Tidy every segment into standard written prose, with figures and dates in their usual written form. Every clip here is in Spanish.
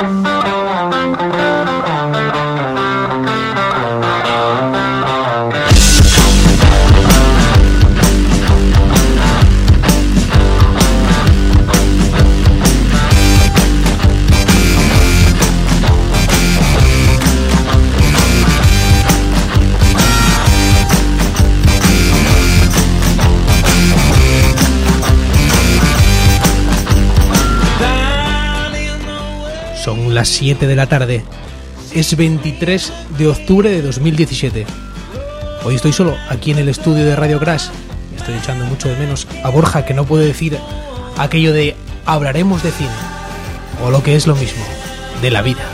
Las 7 de la tarde. Es 23 de octubre de 2017. Hoy estoy solo aquí en el estudio de Radio Crash. Estoy echando mucho de menos a Borja, que no puede decir aquello de hablaremos de cine, o lo que es lo mismo, de la vida.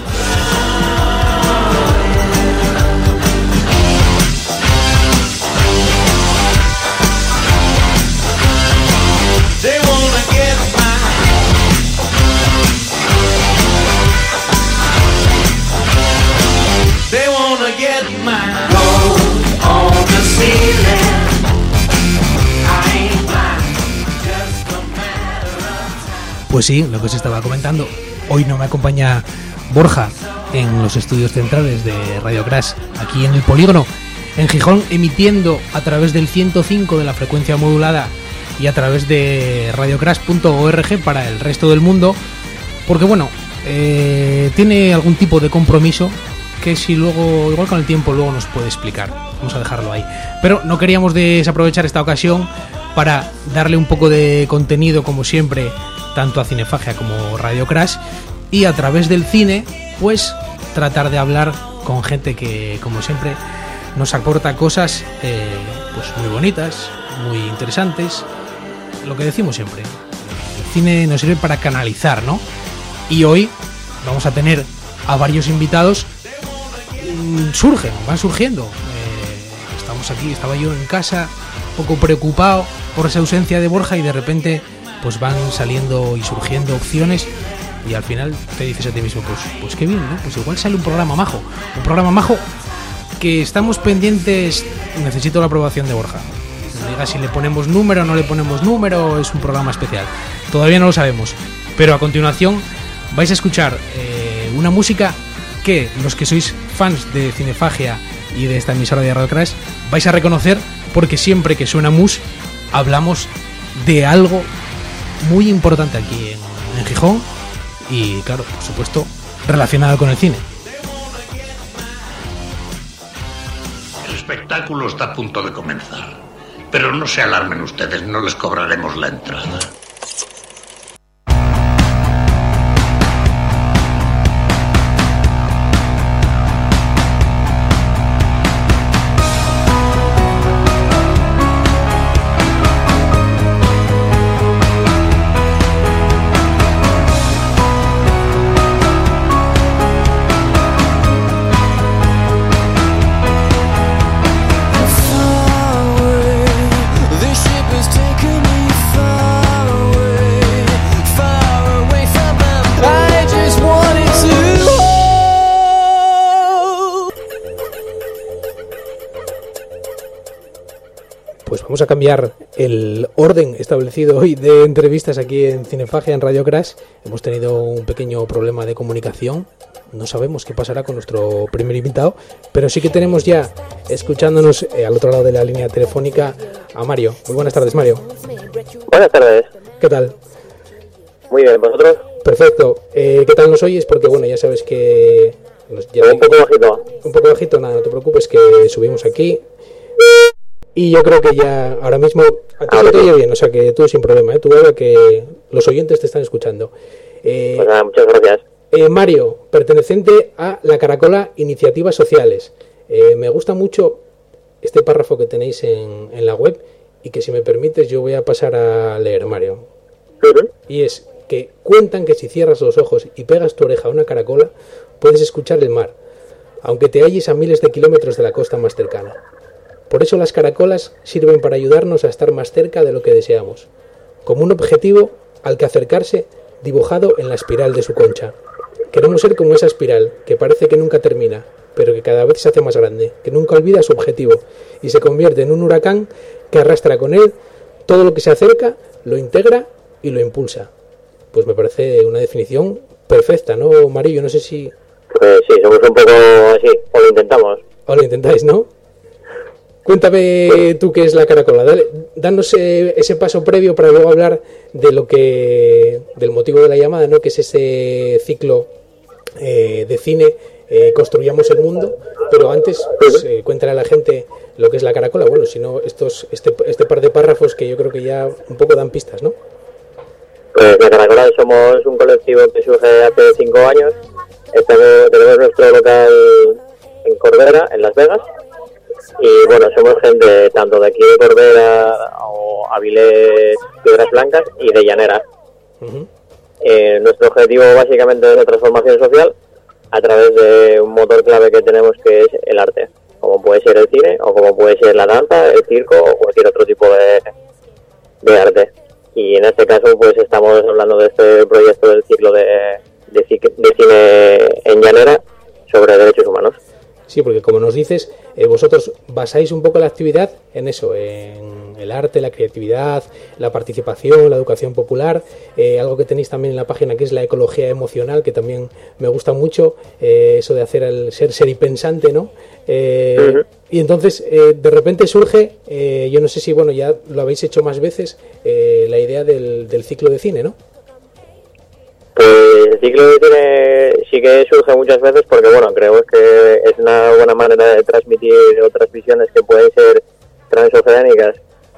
Pues sí, lo que os estaba comentando, hoy no me acompaña Borja en los estudios centrales de Radio Crash, aquí en el Polígono, en Gijón, emitiendo a través del 105 de la frecuencia modulada y a través de radiocrash.org para el resto del mundo, porque bueno, tiene algún tipo de compromiso que si luego, igual con el tiempo, luego nos puede explicar. Vamos a dejarlo ahí. Pero no queríamos desaprovechar esta ocasión para darle un poco de contenido, como siempre, tanto a Cinefagia como Radio Crash, y a través del cine, pues tratar de hablar con gente que, como siempre, nos aporta cosas pues muy bonitas, muy interesantes. Lo que decimos siempre, el cine nos sirve para canalizar, ¿no? Y hoy vamos a tener a varios invitados. Van surgiendo. Estamos aquí, estaba yo en casa, un poco preocupado por esa ausencia de Borja, y de repente pues van saliendo y surgiendo opciones, y al final te dices a ti mismo, pues qué bien, ¿no? Pues igual sale un programa majo que estamos pendientes. Necesito la aprobación de Borja. Me diga si le ponemos número o no le ponemos número, es un programa especial. Todavía no lo sabemos, pero a continuación vais a escuchar una música que los que sois fans de Cinefagia y de esta emisora de Radio Crash vais a reconocer, porque siempre que suena mus hablamos de algo muy importante aquí en Gijón, y claro, por supuesto, relacionado con el cine. El espectáculo está a punto de comenzar, pero no se alarmen ustedes, no les cobraremos la entrada. Vamos a cambiar el orden establecido hoy de entrevistas aquí en Cinefagia, en Radio Crash. Hemos tenido un pequeño problema de comunicación. No sabemos qué pasará con nuestro primer invitado, pero sí que tenemos ya, escuchándonos al otro lado de la línea telefónica, a Mario. Muy buenas tardes, Mario. Buenas tardes. ¿Qué tal? Muy bien, ¿vosotros? Perfecto. ¿Qué tal nos oyes? Porque bueno, ya sabes que... un poco bajito. Un poco bajito, nada, no te preocupes, que subimos aquí. Y yo creo que ya ahora mismo a ti se te oye bien, o sea que tú sin problema, tú ahora que los oyentes te están escuchando. Pues nada, muchas gracias. Mario, perteneciente a la Caracola Iniciativas Sociales. Me gusta mucho este párrafo que tenéis en la web, y que si me permites yo voy a pasar a leer, Mario. Uh-huh. Y es que cuentan que si cierras los ojos y pegas tu oreja a una caracola, puedes escuchar el mar, aunque te halles a miles de kilómetros de la costa más cercana. Por eso las caracolas sirven para ayudarnos a estar más cerca de lo que deseamos, como un objetivo al que acercarse dibujado en la espiral de su concha. Queremos ser como esa espiral, que parece que nunca termina, pero que cada vez se hace más grande, que nunca olvida su objetivo, y se convierte en un huracán que arrastra con él todo lo que se acerca, lo integra y lo impulsa. Pues me parece una definición perfecta, ¿no, Mario? Yo no sé si... Pues sí, somos un poco así, o lo intentamos. O lo intentáis, ¿no? Cuéntame tú qué es la caracola. Danos ese paso previo para luego hablar de del motivo de la llamada, ¿no? Que es ese ciclo de cine, Construyamos el Mundo. Pero antes, pues, cuéntale a la gente lo que es la caracola. Bueno, si no, este par de párrafos que yo creo que ya un poco dan pistas, ¿no? Pues la Caracola somos un colectivo que surge hace 5 años. Tenemos nuestro local en Corbera, en Las Vegas. Y bueno, somos gente tanto de aquí de Corbera o Avilés, Piedras Blancas y de Llanera. Uh-huh. Nuestro objetivo básicamente es la transformación social a través de un motor clave que tenemos, que es el arte, como puede ser el cine o como puede ser la danza, el circo o cualquier otro tipo de arte. Y en este caso pues estamos hablando de este proyecto del ciclo de cine en Llanera sobre derechos humanos. Sí, porque como nos dices, vosotros basáis un poco la actividad en eso, en el arte, la creatividad, la participación, la educación popular, algo que tenéis también en la página que es la ecología emocional, que también me gusta mucho, eso de hacer el ser y pensante, ¿no? Uh-huh. Y entonces, de repente surge, yo no sé si, bueno, ya lo habéis hecho más veces, la idea del ciclo de cine, ¿no? Pues el ciclo de cine sí que surge muchas veces porque, bueno, creo que es una buena manera de transmitir otras visiones que pueden ser transoceánicas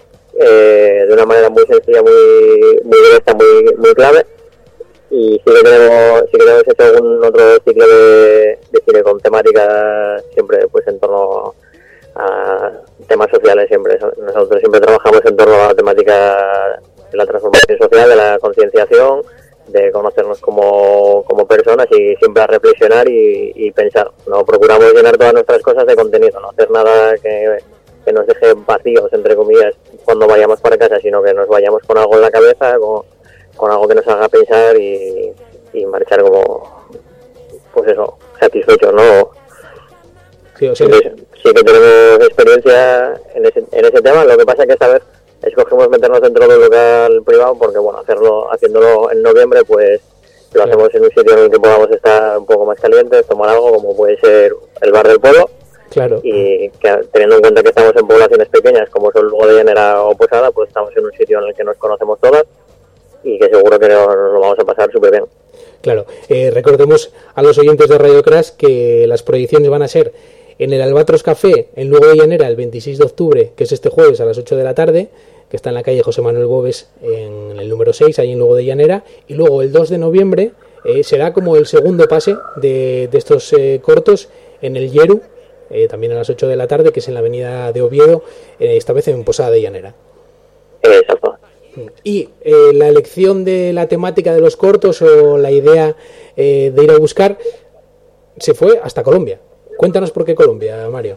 de una manera muy sencilla, muy directa, muy clave. Y sí que tenemos hecho algún otro ciclo de cine con temática siempre pues en torno a temas sociales. Nosotros siempre trabajamos en torno a la temática de la transformación social, de la concienciación, de conocernos como personas y siempre a reflexionar y pensar. No procuramos llenar todas nuestras cosas de contenido, no hacer nada que nos deje vacíos, entre comillas, cuando vayamos para casa, sino que nos vayamos con algo en la cabeza, con algo que nos haga pensar y marchar como, pues eso, satisfechos, ¿no? Sí, o sea, sí que tenemos experiencia en ese tema. Lo que pasa es que esta vez escogimos meternos dentro del local privado porque, bueno, haciéndolo en noviembre, pues lo hacemos en un sitio en el que podamos estar un poco más calientes, tomar algo, como puede ser el bar del pueblo. Claro. Y que, teniendo en cuenta que estamos en poblaciones pequeñas como son Lugo de Llanera o Posada, pues estamos en un sitio en el que nos conocemos todas y que seguro que nos lo vamos a pasar súper bien. Claro. Recordemos a los oyentes de Radio Crash que las proyecciones van a ser en el Albatros Café en Lugo de Llanera el 26 de octubre, que es este jueves a las 8 de la tarde, que está en la calle José Manuel Bóves en el número 6, ahí en Lugo de Llanera, y luego el 2 de noviembre será como el segundo pase de estos cortos en el Yeru, también a las 8 de la tarde, que es en la avenida de Oviedo, esta vez en Posada de Llanera. Exacto. Y la elección de la temática de los cortos o la idea de ir a buscar se fue hasta Colombia. Cuéntanos por qué Colombia, Mario.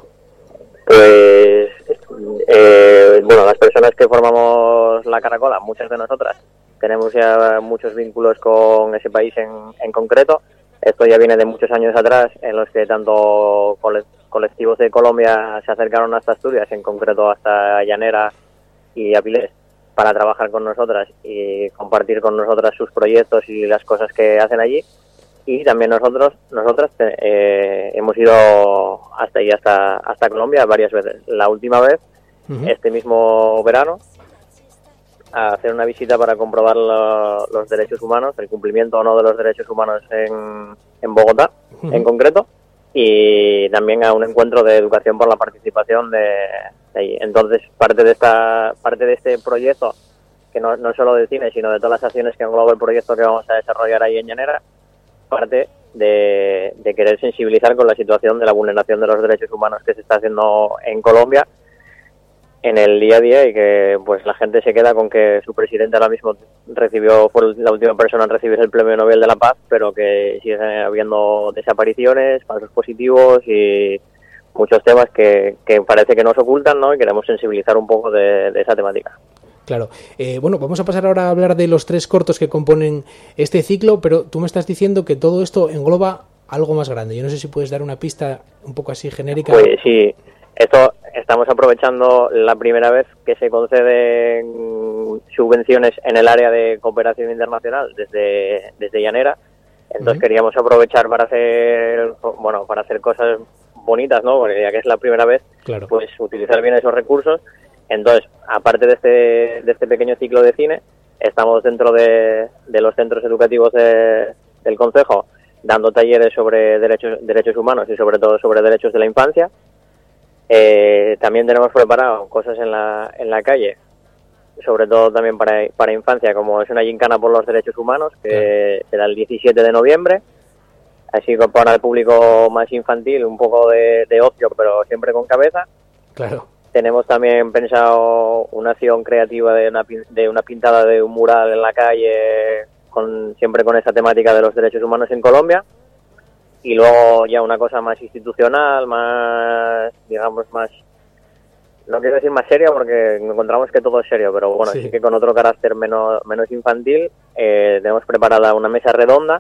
Pues, bueno, las personas que formamos la Caracola, muchas de nosotras, tenemos ya muchos vínculos con ese país en concreto. Esto ya viene de muchos años atrás, en los que tanto colectivos de Colombia se acercaron hasta Asturias, en concreto hasta Llanera y Avilés, para trabajar con nosotras y compartir con nosotras sus proyectos y las cosas que hacen allí. Y también nosotras hemos ido hasta Colombia varias veces. La última vez, este mismo verano, a hacer una visita para comprobar los derechos humanos, el cumplimiento o no de los derechos humanos en Bogotá, en concreto, y también a un encuentro de educación por la participación de allí. Entonces, parte de este proyecto, que no solo de cine, sino de todas las acciones que engloba el proyecto que vamos a desarrollar ahí en Llanera, parte de querer sensibilizar con la situación de la vulneración de los derechos humanos que se está haciendo en Colombia en el día a día, y que pues la gente se queda con que su presidente ahora mismo fue la última persona en recibir el Premio Nobel de la Paz, pero que sigue habiendo desapariciones, falsos positivos y muchos temas que parece que nos ocultan, ¿no? Y queremos sensibilizar un poco de esa temática. Claro. Bueno, vamos a pasar ahora a hablar de los 3 cortos que componen este ciclo, pero tú me estás diciendo que todo esto engloba algo más grande. Yo no sé si puedes dar una pista un poco así genérica. Pues sí, esto estamos aprovechando la primera vez que se conceden subvenciones en el área de cooperación internacional desde Llanera. Entonces queríamos aprovechar para hacer cosas bonitas, ¿no? Porque ya que es la primera vez, claro, pues utilizar bien esos recursos. Entonces, aparte de este pequeño ciclo de cine, estamos dentro de los centros educativos del concejo dando talleres sobre derechos humanos y sobre todo sobre derechos de la infancia. También tenemos preparado cosas en la calle, sobre todo también para infancia, como es una gincana por los derechos humanos, que será el 17 de noviembre, así que para el público más infantil, un poco de ocio, pero siempre con cabeza. Claro. Tenemos también pensado una acción creativa de una pintada de un mural en la calle, siempre con esa temática de los derechos humanos en Colombia. Y luego ya una cosa más institucional, más, digamos, más... No quiero decir más seria porque encontramos que todo es serio, pero bueno, sí que con otro carácter menos infantil. Tenemos preparada una mesa redonda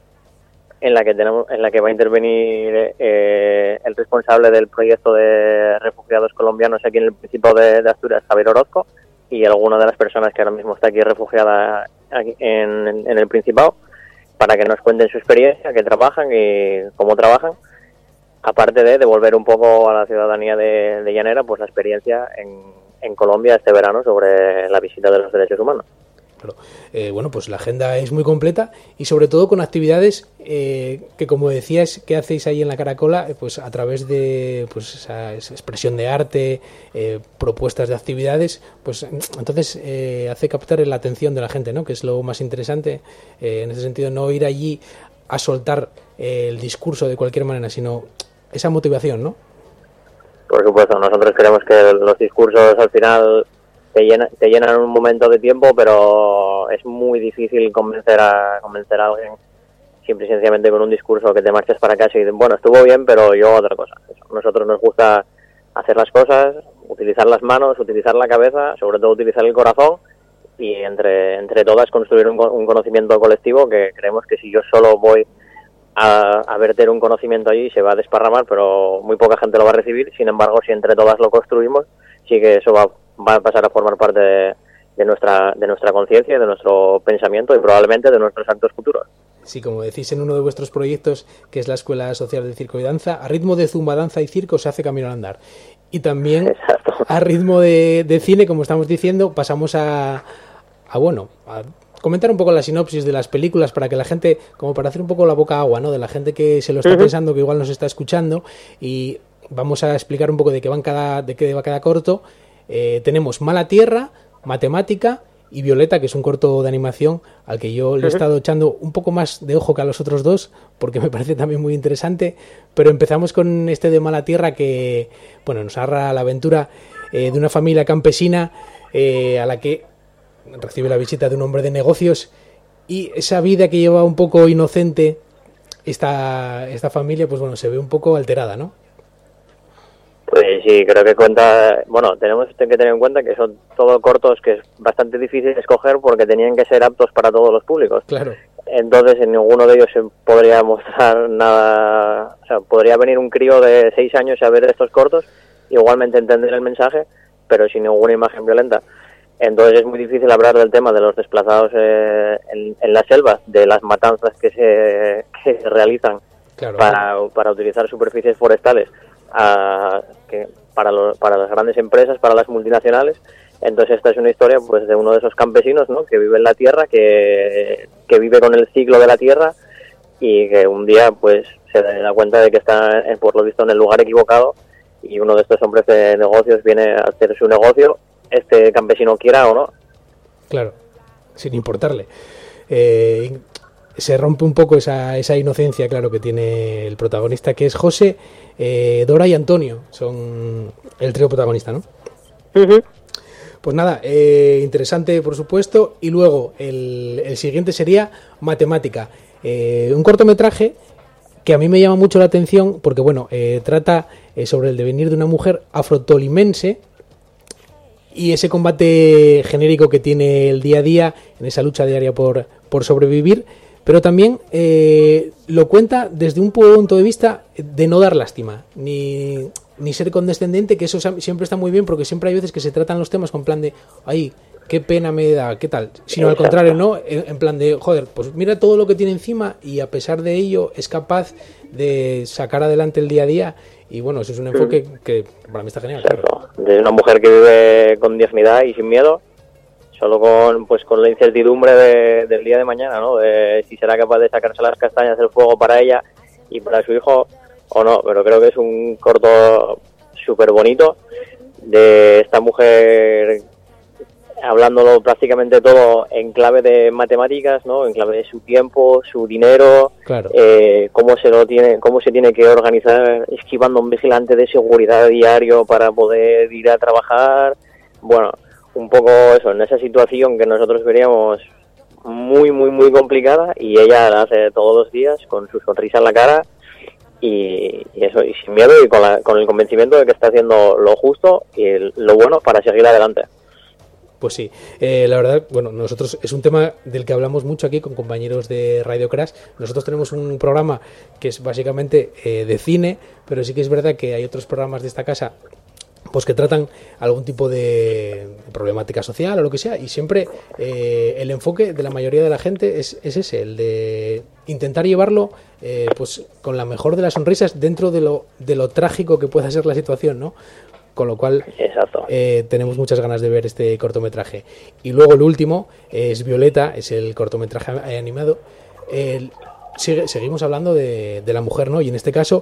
en la que va a intervenir el responsable del proyecto de refugiados colombianos aquí en el Principado de Asturias, Javier Orozco, y alguna de las personas que ahora mismo está aquí refugiada aquí en el Principado, para que nos cuenten su experiencia, qué trabajan y cómo trabajan, aparte de devolver un poco a la ciudadanía de Llanera pues la experiencia en Colombia este verano sobre la visita de los derechos humanos. Claro. Bueno, pues la agenda es muy completa y sobre todo con actividades que, como decías, que hacéis ahí en la Caracola, pues a través de pues esa expresión de arte, propuestas de actividades, pues entonces hace captar la atención de la gente, ¿no? Que es lo más interesante, en ese sentido, no ir allí a soltar el discurso de cualquier manera, sino esa motivación, ¿no? Por supuesto, nosotros creemos que los discursos al final te llenan un momento de tiempo, pero es muy difícil convencer a alguien simple y sencillamente con un discurso que te marches para casa y dices, bueno, estuvo bien, pero yo otra cosa. A nosotros nos gusta hacer las cosas, utilizar las manos, utilizar la cabeza, sobre todo utilizar el corazón y entre todas construir un conocimiento colectivo que creemos que si yo solo voy a verter un conocimiento allí se va a desparramar, pero muy poca gente lo va a recibir. Sin embargo, si entre todas lo construimos, sí que eso va a pasar a formar parte de nuestra conciencia, de nuestro pensamiento y probablemente de nuestros actos futuros. Sí, como decís en uno de vuestros proyectos, que es la Escuela Social de Circo y Danza, a ritmo de zumba, danza y circo se hace camino al andar. Y también Exacto. A ritmo de cine, como estamos diciendo, pasamos a comentar un poco la sinopsis de las películas para que la gente, como para hacer un poco la boca agua, ¿no? De la gente que se lo está pensando, que igual nos está escuchando, y vamos a explicar un poco de qué va cada corto. Tenemos Mala Tierra, Matemática y Violeta, que es un corto de animación al que yo le he estado echando un poco más de ojo que a los otros dos, porque me parece también muy interesante, pero empezamos con este de Mala Tierra que, bueno, nos narra la aventura de una familia campesina a la que recibe la visita de un hombre de negocios y esa vida que lleva un poco inocente esta familia, pues bueno, se ve un poco alterada, ¿no? Pues sí, creo que cuenta... Bueno, tenemos que tener en cuenta que son todos cortos que es bastante difícil escoger porque tenían que ser aptos para todos los públicos. Claro. Entonces, en ninguno de ellos se podría mostrar nada... O sea, podría venir un crío de 6 años a ver estos cortos, igualmente entender el mensaje, pero sin ninguna imagen violenta. Entonces es muy difícil hablar del tema de los desplazados en las selvas, de las matanzas que se realizan, claro, para utilizar superficies forestales para las grandes empresas, para las multinacionales. Entonces esta es una historia pues de uno de esos campesinos, ¿no? Que vive en la tierra, que vive con el ciclo de la tierra y que un día pues se da cuenta de que está por lo visto en el lugar equivocado y uno de estos hombres de negocios viene a hacer su negocio, este campesino quiera o no. Claro, sin importarle. Se rompe un poco esa inocencia, claro, que tiene el protagonista, que es José, Dora y Antonio. Son el trío protagonista, ¿no? Uh-huh. Pues nada, interesante, por supuesto. Y luego, el siguiente sería Matemática. Un cortometraje que a mí me llama mucho la atención porque, bueno, trata sobre el devenir de una mujer afrotolimense y ese combate genérico que tiene el día a día en esa lucha diaria por sobrevivir, pero también lo cuenta desde un punto de vista de no dar lástima, ni ni ser condescendiente, que eso siempre está muy bien, porque siempre hay veces que se tratan los temas con plan de, ay, qué pena me da, qué tal, sino al contrario, ¿no? En plan de, joder, pues mira todo lo que tiene encima y a pesar de ello es capaz de sacar adelante el día a día. Y bueno, eso es un enfoque que para mí está genial. Claro. De una mujer que vive con dignidad y sin miedo, solo con la incertidumbre del día de mañana, ¿no? De si será capaz de sacarse las castañas del fuego para ella y para su hijo o no. Pero creo que es un corto súper bonito de esta mujer hablándolo prácticamente todo en clave de matemáticas, ¿no? En clave de su tiempo, su dinero, claro. Cómo se tiene que organizar esquivando un vigilante de seguridad diario para poder ir a trabajar. Bueno, un poco eso, en esa situación que nosotros veríamos muy, muy, muy complicada, y ella la hace todos los días con su sonrisa en la cara y eso, y sin miedo y con el convencimiento de que está haciendo lo justo y lo bueno para seguir adelante. Pues sí, la verdad, bueno, nosotros es un tema del que hablamos mucho aquí con compañeros de Radio Crash. Nosotros tenemos un programa que es básicamente de cine, pero sí que es verdad que hay otros programas de esta casa pues que tratan algún tipo de problemática social o lo que sea, y siempre el enfoque de la mayoría de la gente es ese, el de intentar llevarlo pues con la mejor de las sonrisas dentro de lo trágico que pueda ser la situación, ¿no? Con lo cual tenemos muchas ganas de ver este cortometraje. Y luego el último es Violeta, es el cortometraje animado. Seguimos hablando de la mujer, ¿no? Y en este caso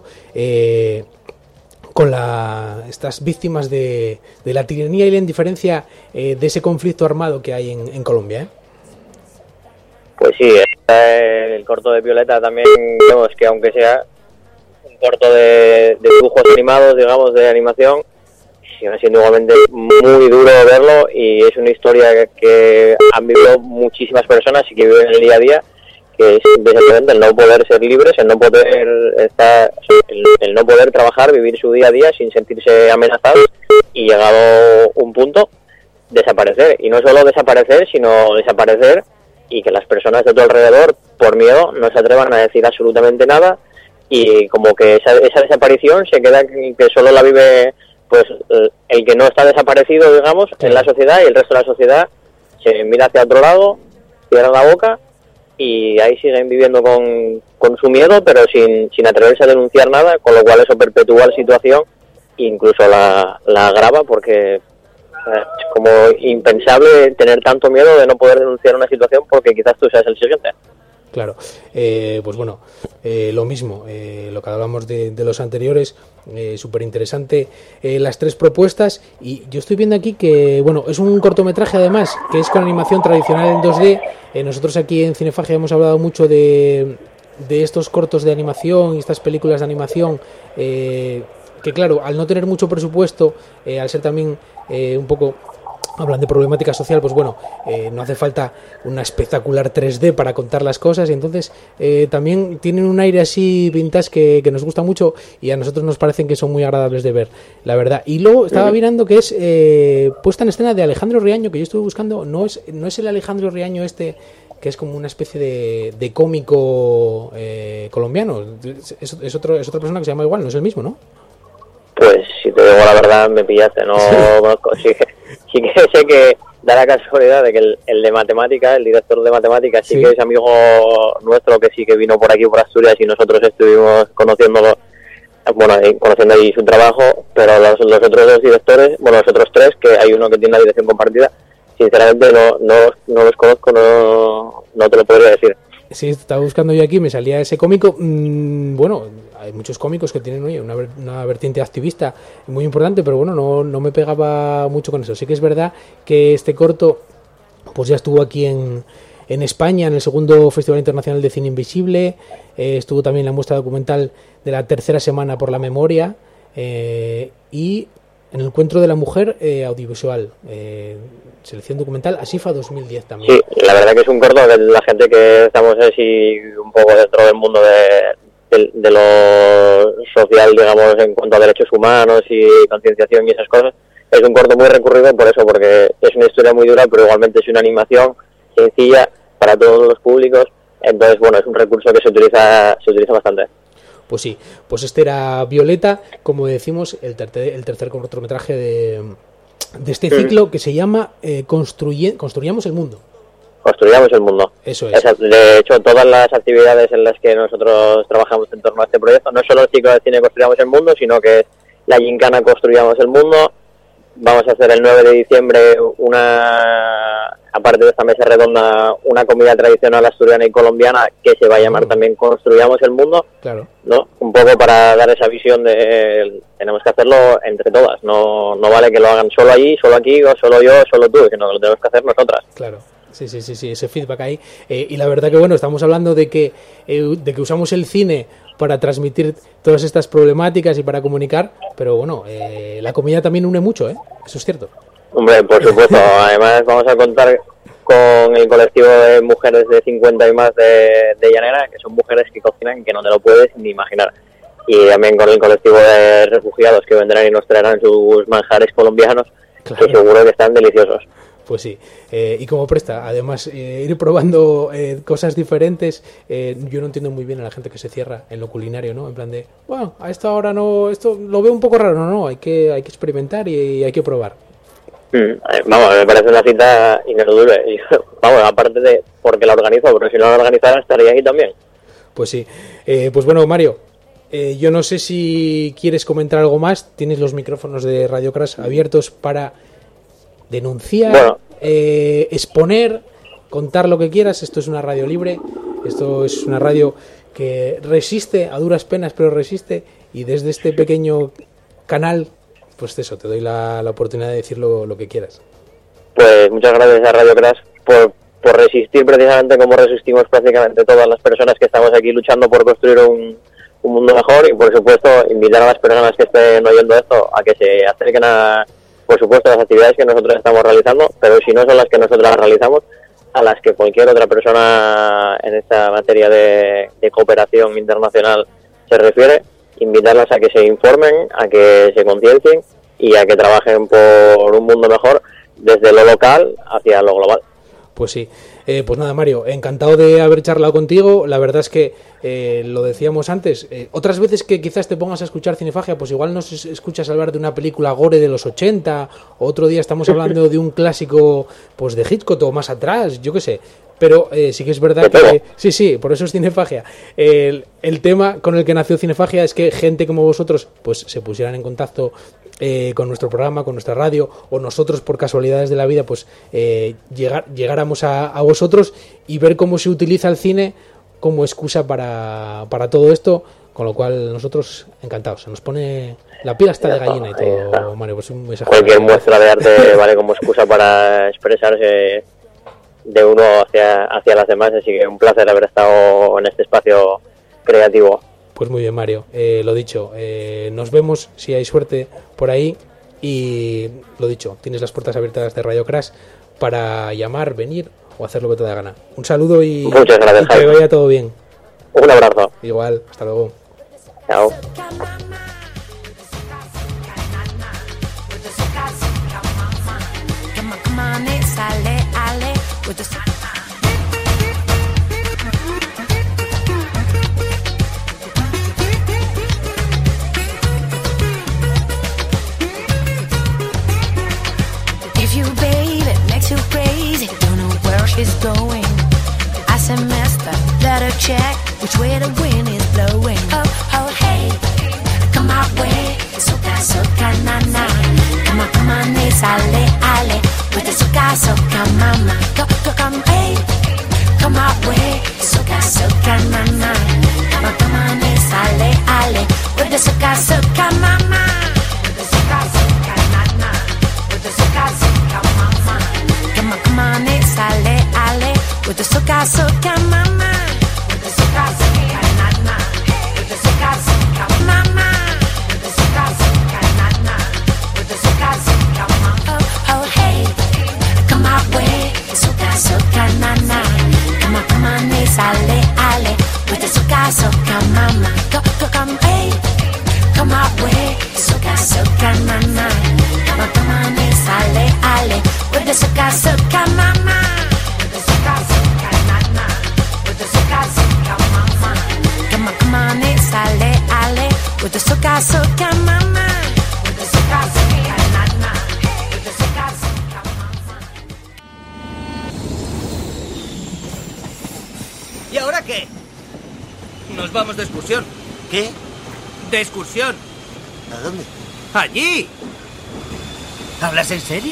con estas víctimas de la tiranía y la indiferencia de ese conflicto armado que hay en Colombia, ¿eh? Pues sí, el corto de Violeta también vemos que aunque sea un corto de dibujos animados, digamos, de animación, sigue siendo igualmente muy duro verlo, y es una historia que han vivido muchísimas personas y que viven el día a día, que es simplemente el no poder ser libres, el no poder trabajar, vivir su día a día sin sentirse amenazados, y llegado un punto, desaparecer. Y no solo desaparecer, sino desaparecer y que las personas de tu alrededor, por miedo, no se atrevan a decir absolutamente nada, y como que esa desaparición se queda que solo la vive pues el que no está desaparecido, digamos, en la sociedad, y el resto de la sociedad se mira hacia otro lado, cierra la boca y ahí siguen viviendo con su miedo, pero sin atreverse a denunciar nada, con lo cual eso perpetúa la situación e incluso la agrava, porque es como impensable tener tanto miedo de no poder denunciar una situación porque quizás tú seas el siguiente. Claro, pues bueno, lo mismo, lo que hablamos de los anteriores, súper interesante las tres propuestas, y yo estoy viendo aquí que, bueno, es un cortometraje además, que es con animación tradicional en 2D, nosotros aquí en Cinefagia hemos hablado mucho de estos cortos de animación y estas películas de animación, que claro, al no tener mucho presupuesto, al ser también un poco... hablan de problemática social, pues bueno, no hace falta una espectacular 3D para contar las cosas, y entonces también tienen un aire así vintage que nos gusta mucho, y a nosotros nos parecen que son muy agradables de ver, la verdad. Y luego estaba mirando que es puesta en escena de Alejandro Riaño, que yo estuve buscando, no es el Alejandro Riaño este, que es como una especie de cómico colombiano, es otra persona que se llama igual, no es el mismo, ¿no? Pues si te digo la verdad, me pillaste, no conozco. Sí que sé que da la casualidad de que el de matemáticas, el director de matemáticas, sí que es amigo nuestro, que sí que vino por aquí por Asturias, y nosotros estuvimos conociendo ahí su trabajo, pero los otros dos directores, bueno, los otros tres, que hay uno que tiene una dirección compartida, sinceramente no los conozco, no te lo podría decir. Sí, estaba buscando yo aquí, me salía ese cómico. Bueno, hay muchos cómicos que tienen, oye, una vertiente activista muy importante, pero bueno, no me pegaba mucho con eso. Sí que es verdad que este corto pues ya estuvo aquí en España, en el segundo Festival Internacional de Cine Invisible, estuvo también en la muestra documental de la tercera semana por la memoria, y en el Encuentro de la Mujer Audiovisual, selección documental ASIFA 2010 también. Sí, la verdad que es un corto de la gente que estamos así un poco dentro del mundo de lo social, digamos, en cuanto a derechos humanos y concienciación y esas cosas. Es un corto muy recurrido por eso, porque es una historia muy dura, pero igualmente es una animación sencilla para todos los públicos. Entonces, bueno, es un recurso que se utiliza bastante. Pues sí, pues este era Violeta, como decimos, el tercer cortometraje de este ciclo que se llama Construyamos el Mundo. Construyamos el mundo. Eso es. De hecho, todas las actividades en las que nosotros trabajamos en torno a este proyecto, no solo el ciclo de cine Construyamos el Mundo, sino que es la gincana Construyamos el Mundo. Vamos a hacer el 9 de diciembre aparte de esta mesa redonda, una comida tradicional asturiana y colombiana que se va a llamar también Construyamos el Mundo. Claro. ¿No? Un poco para dar esa visión de tenemos que hacerlo entre todas. No vale que lo hagan solo allí, solo aquí, o solo yo, solo tú, sino que lo tenemos que hacer nosotras. Claro. Sí, ese feedback ahí. Y la verdad que, bueno, estamos hablando de que usamos el cine para transmitir todas estas problemáticas y para comunicar, pero bueno, la comida también une mucho, ¿eh? Eso es cierto. Hombre, por supuesto. Además vamos a contar con el colectivo de mujeres de 50 y más de Llanera, que son mujeres que cocinan que no te lo puedes ni imaginar. Y también con el colectivo de refugiados que vendrán y nos traerán sus manjares colombianos, claro, que seguro que están deliciosos. Pues sí, y como presta, además, ir probando cosas diferentes. Yo no entiendo muy bien a la gente que se cierra en lo culinario, ¿no? En plan de, bueno, a esta hora no, esto lo veo un poco raro, no, hay que experimentar y hay que probar. Vamos, me parece una cita ineludible. Y, vamos, aparte de porque la organizo, porque si no la organizara estaría aquí también. Pues sí, pues bueno, Mario, yo no sé si quieres comentar algo más. Tienes los micrófonos de Radio Crash abiertos para denunciar, bueno, exponer, contar lo que quieras. Esto es una radio libre, esto es una radio que resiste a duras penas, pero resiste, y desde este pequeño canal, pues eso, te doy la oportunidad de decir lo que quieras. Pues muchas gracias a Radio Crash por resistir precisamente como resistimos prácticamente todas las personas que estamos aquí luchando por construir un mundo mejor, y por supuesto invitar a las personas que estén oyendo esto a que se acerquen a, por supuesto, las actividades que nosotros estamos realizando, pero si no son las que nosotros las realizamos, a las que cualquier otra persona en esta materia de cooperación internacional se refiere, invitarlas a que se informen, a que se conciencien y a que trabajen por un mundo mejor desde lo local hacia lo global. Pues sí, pues nada, Mario, encantado de haber charlado contigo. La verdad es que lo decíamos antes, otras veces que quizás te pongas a escuchar Cinefagia, pues igual nos escuchas hablar de una película gore de los 80, otro día estamos hablando de un clásico pues de Hitchcock o más atrás, yo qué sé. Pero sí que es verdad que... Sí, por eso es Cinefagia. El tema con el que nació Cinefagia es que gente como vosotros pues se pusieran en contacto con nuestro programa, con nuestra radio, o nosotros por casualidades de la vida pues llegáramos a vosotros y ver cómo se utiliza el cine como excusa para todo esto, con lo cual nosotros encantados. Se nos pone la piel hasta de gallina y todo, Mario. Pues un mensaje. Cualquier muestra de arte vale como excusa para expresarse de uno hacia las demás, así que un placer haber estado en este espacio creativo. Pues muy bien, Mario, lo dicho, nos vemos si hay suerte por ahí, y lo dicho, tienes las puertas abiertas de Radio Crash para llamar, venir o hacer lo que te da gana. Un saludo y, muchas gracias, y que vaya todo bien. Un abrazo. Igual, hasta luego. Chao. Is going. I semester, let her check which way the wind is blowing. Oh, hey, come my way, soca, na, na. Come on, ale, with the soca, mama. Come, hey, come my way, soca, na, na. Come on, ale, with the soca, mama. With the soca, na, na. With the soca, mama. Come on, ale, with the soca, mama. With the soca, na, na. With the soca, mama. With the soca, na, na. With the soca, mama. Oh, hey, come my way, soca, na, na. Come on, ale, with the soca, mama. Come, hey, come my way, soca, na, na. Come on, ale, with the soca, mama. With the soca, na, na. With the soca, mama. Come on, ale. soca, soca mama. With the soca, soca nana. With the soca, soca mama. ¿Y ahora qué? Nos vamos de excursión. ¿Qué? ¿De excursión? ¿A dónde? ¡Allí! ¿Hablas en serio?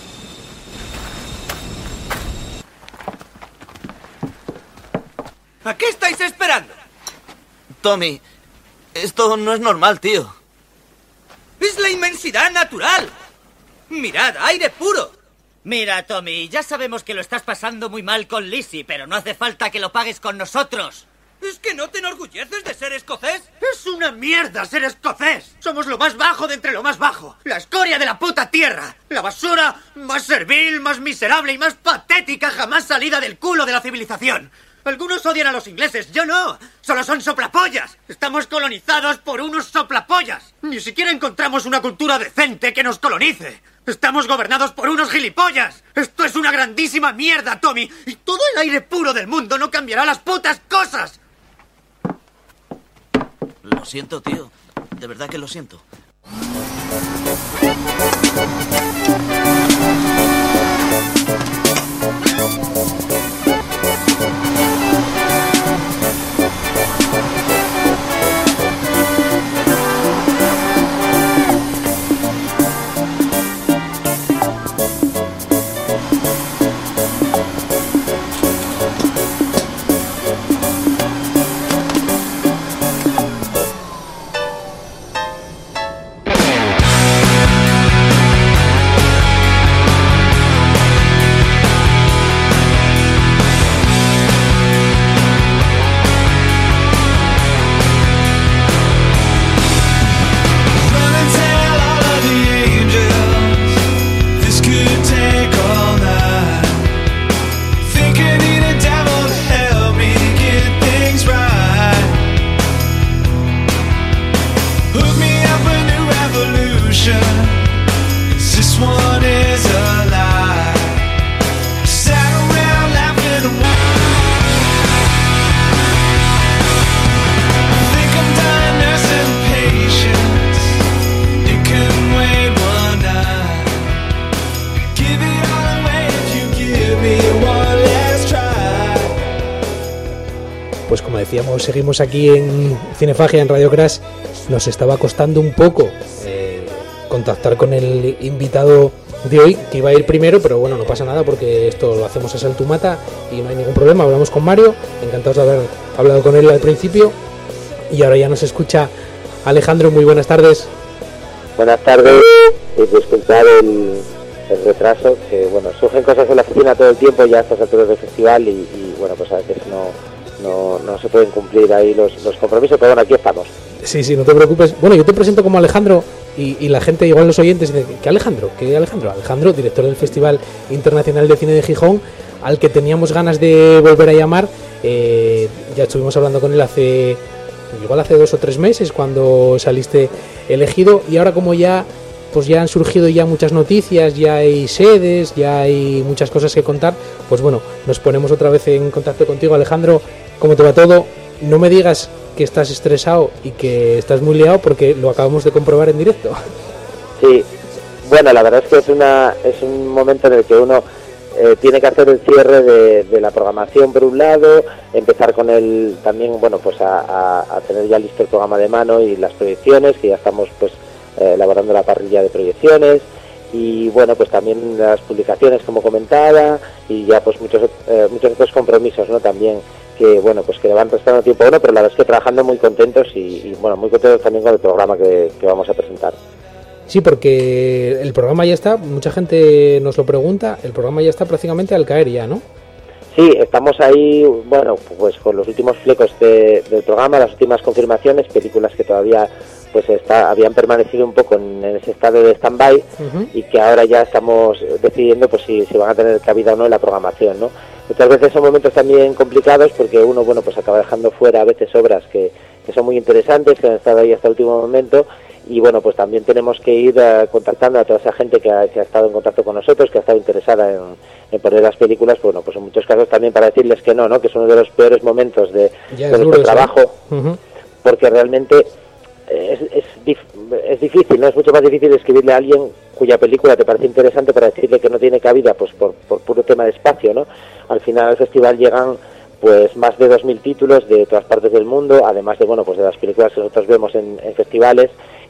¿A qué estáis esperando? Tommy, esto no es normal, tío. ¡Es la inmensidad natural! ¡Mirad, aire puro! Mira, Tommy, ya sabemos que lo estás pasando muy mal con Lizzie, pero no hace falta que lo pagues con nosotros. ¿Es que no te enorgulleces de ser escocés? ¡Es una mierda ser escocés! Somos lo más bajo de entre lo más bajo. La escoria de la puta tierra. La basura más servil, más miserable y más patética jamás salida del culo de la civilización. Algunos odian a los ingleses, yo no. Solo son soplapollas. Estamos colonizados por unos soplapollas. Ni siquiera encontramos una cultura decente que nos colonice. Estamos gobernados por unos gilipollas. Esto es una grandísima mierda, Tommy. Y todo el aire puro del mundo no cambiará las putas cosas. Lo siento, tío. De verdad que lo siento. Pues como decíamos, seguimos aquí en Cinefagia, en Radio Crash. Nos estaba costando un poco contactar con el invitado de hoy, que iba a ir primero, pero bueno, no pasa nada porque esto lo hacemos a saltumata y no hay ningún problema. Hablamos con Mario, encantados de haber hablado con él al principio, y ahora ya nos escucha Alejandro. Muy buenas tardes. Buenas tardes, y disculpad el retraso, que bueno, surgen cosas en la oficina todo el tiempo ya a estas alturas del festival y bueno, pues a veces no se pueden cumplir ahí los compromisos, pero bueno, aquí estamos. Sí, no te preocupes. Bueno, yo te presento como Alejandro y la gente, igual los oyentes, dicen, ¿qué Alejandro? Alejandro, director del Festival Internacional de Cine de Gijón, al que teníamos ganas de volver a llamar. Ya estuvimos hablando con él hace 2 o 3 meses cuando saliste elegido, y ahora como ya han surgido ya muchas noticias, ya hay sedes, ya hay muchas cosas que contar, pues bueno, nos ponemos otra vez en contacto contigo. Alejandro, ¿cómo te va todo? No me digas que estás estresado y que estás muy liado, porque lo acabamos de comprobar en directo. Sí, bueno, la verdad es que es un momento en el que uno tiene que hacer el cierre de la programación por un lado, empezar con el también, bueno, pues a tener ya listo el programa de mano y las proyecciones, que ya estamos pues elaborando la parrilla de proyecciones, y bueno, pues también las publicaciones, como comentaba, y ya pues muchos otros compromisos, ¿no? También que bueno, pues que le van restando tiempo a uno, pero la verdad es que trabajando muy contentos y bueno, muy contentos también con el programa que vamos a presentar. Sí, porque el programa ya está, mucha gente nos lo pregunta, el programa ya está prácticamente al caer ya, ¿no? Sí, estamos ahí, bueno, pues con los últimos flecos del programa, las últimas confirmaciones, películas que todavía pues habían permanecido un poco en ese estado de stand-by, y que ahora ya estamos decidiendo pues si van a tener cabida o no en la programación, ¿no? Muchas veces son momentos también complicados porque uno, bueno, pues acaba dejando fuera a veces obras que son muy interesantes, que han estado ahí hasta el último momento, y bueno, pues también tenemos que ir contactando a toda esa gente que ha estado en contacto con nosotros, que ha estado interesada en poner las películas, bueno, pues en muchos casos también para decirles que no, que es uno de los peores momentos de nuestro trabajo, porque realmente es difícil, ¿no? Es mucho más difícil escribirle a alguien cuya película te parece interesante para decirle que no tiene cabida, pues por puro tema de espacio, ¿no? Al final al festival llegan pues más de 2.000 títulos de todas partes del mundo, además de, bueno, pues de las películas que nosotros vemos en festivales,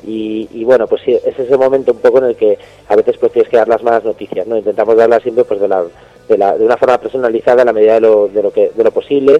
y bueno, pues sí, es ese momento un poco en el que a veces pues tienes que dar las malas noticias, ¿no? Intentamos darlas siempre pues de una forma personalizada a la medida de lo posible,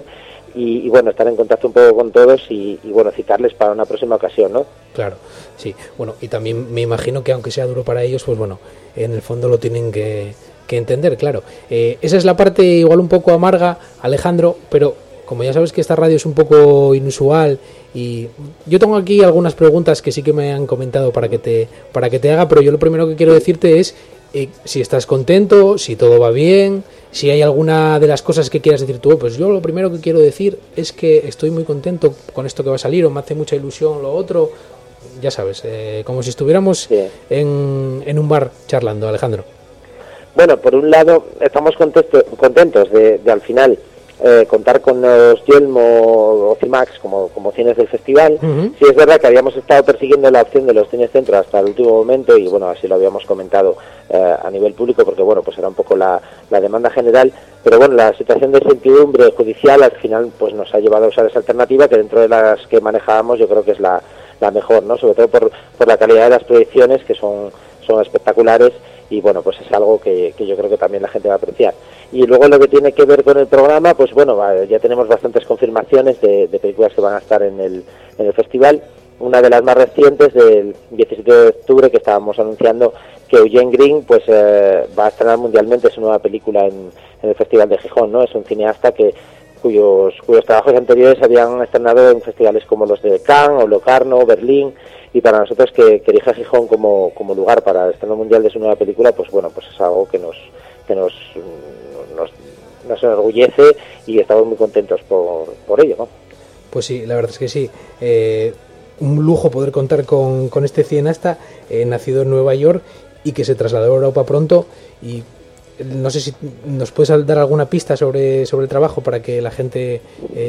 y bueno, estar en contacto un poco con todos y bueno, citarles para una próxima ocasión, ¿no? Claro, sí. Bueno, y también me imagino que aunque sea duro para ellos, pues bueno, en el fondo lo tienen que entender, claro. Esa es la parte igual un poco amarga, Alejandro, pero como ya sabes que esta radio es un poco inusual, y yo tengo aquí algunas preguntas que sí que me han comentado para que te haga, pero yo lo primero que quiero decirte es si estás contento, si todo va bien, si hay alguna de las cosas que quieras decir tú. Pues yo lo primero que quiero decir es que estoy muy contento con esto que va a salir, o me hace mucha ilusión lo otro, ya sabes, como si estuviéramos en un bar charlando, Alejandro. Bueno, por un lado estamos contentos de al final contar con los Yelmo o Cimax como cines del festival. Uh-huh. Sí, es verdad que habíamos estado persiguiendo la opción de los cines centro hasta el último momento, y bueno, así lo habíamos comentado a nivel público, porque bueno, pues era un poco la demanda general, pero bueno, la situación de incertidumbre judicial al final pues nos ha llevado a usar esa alternativa, que dentro de las que manejábamos yo creo que es la mejor, ¿no? Sobre todo por la calidad de las proyecciones, que son espectaculares, y bueno, pues es algo que yo creo que también la gente va a apreciar. Y luego lo que tiene que ver con el programa, pues bueno, ya tenemos bastantes confirmaciones de películas que van a estar en el festival. Una de las más recientes, del 17 de octubre, que estábamos anunciando que Eugene Green pues va a estrenar mundialmente su nueva película en el Festival de Gijón, ¿no? Es un cineasta cuyos trabajos anteriores habían estrenado en festivales como los de Cannes o Locarno, Berlín, y para nosotros que elija Gijón como lugar para el estreno mundial de su nueva película, pues bueno, pues es algo que nos enorgullece, y estamos muy contentos por ello, ¿no? Pues sí, la verdad es que sí. Un lujo poder contar con este cineasta nacido en Nueva York y que se trasladó a Europa pronto, y no sé si nos puedes dar alguna pista sobre el trabajo para que la gente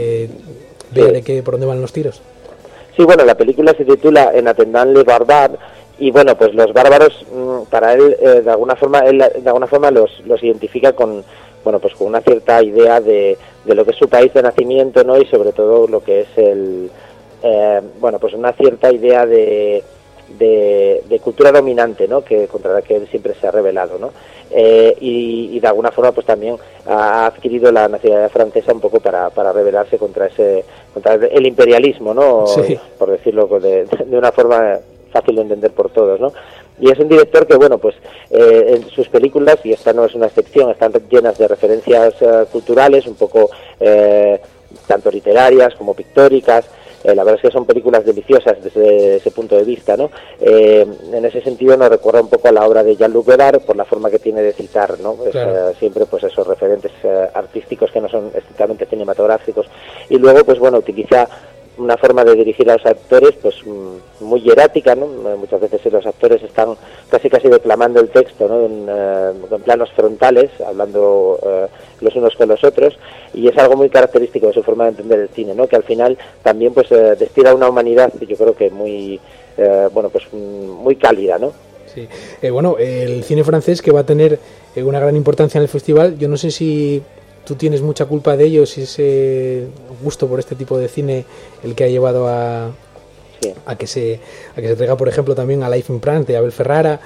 vea por dónde van los tiros. Sí, bueno, la película se titula En attendant les barbares, y bueno, pues los bárbaros, para él, de alguna forma los identifica con, bueno, pues con una cierta idea de lo que es su país de nacimiento, ¿no? Y sobre todo lo que es bueno, pues una cierta idea de cultura dominante, ¿no? Que contra la que él siempre se ha rebelado, ¿no? Y de alguna forma pues también ha adquirido la nacionalidad francesa un poco para rebelarse contra el imperialismo, ¿no? Sí. Por decirlo de una forma fácil de entender por todos, ¿no? Y es un director que, bueno, pues en sus películas, y esta no es una excepción, están llenas de referencias culturales, un poco tanto literarias como pictóricas. La verdad es que son películas deliciosas desde ese punto de vista, ¿no? En ese sentido nos recuerda un poco a la obra de Jean-Luc Godard por la forma que tiene de citar, ¿no? Claro. Siempre pues esos referentes artísticos que no son estrictamente cinematográficos, y luego pues bueno, utiliza una forma de dirigir a los actores pues muy hierática, ¿no? Muchas veces los actores están casi declamando el texto, ¿no? En planos frontales, hablando los unos con los otros, y es algo muy característico de su forma de entender el cine, ¿no? Que al final también pues destila una humanidad, yo creo que muy bueno, pues muy cálida, ¿no? Sí. Bueno, el cine francés, que va a tener una gran importancia en el festival, yo no sé si tú tienes mucha culpa de ello, si ese gusto por este tipo de cine el que ha llevado a que se traiga, por ejemplo, también a Life in France de Abel Ferrara.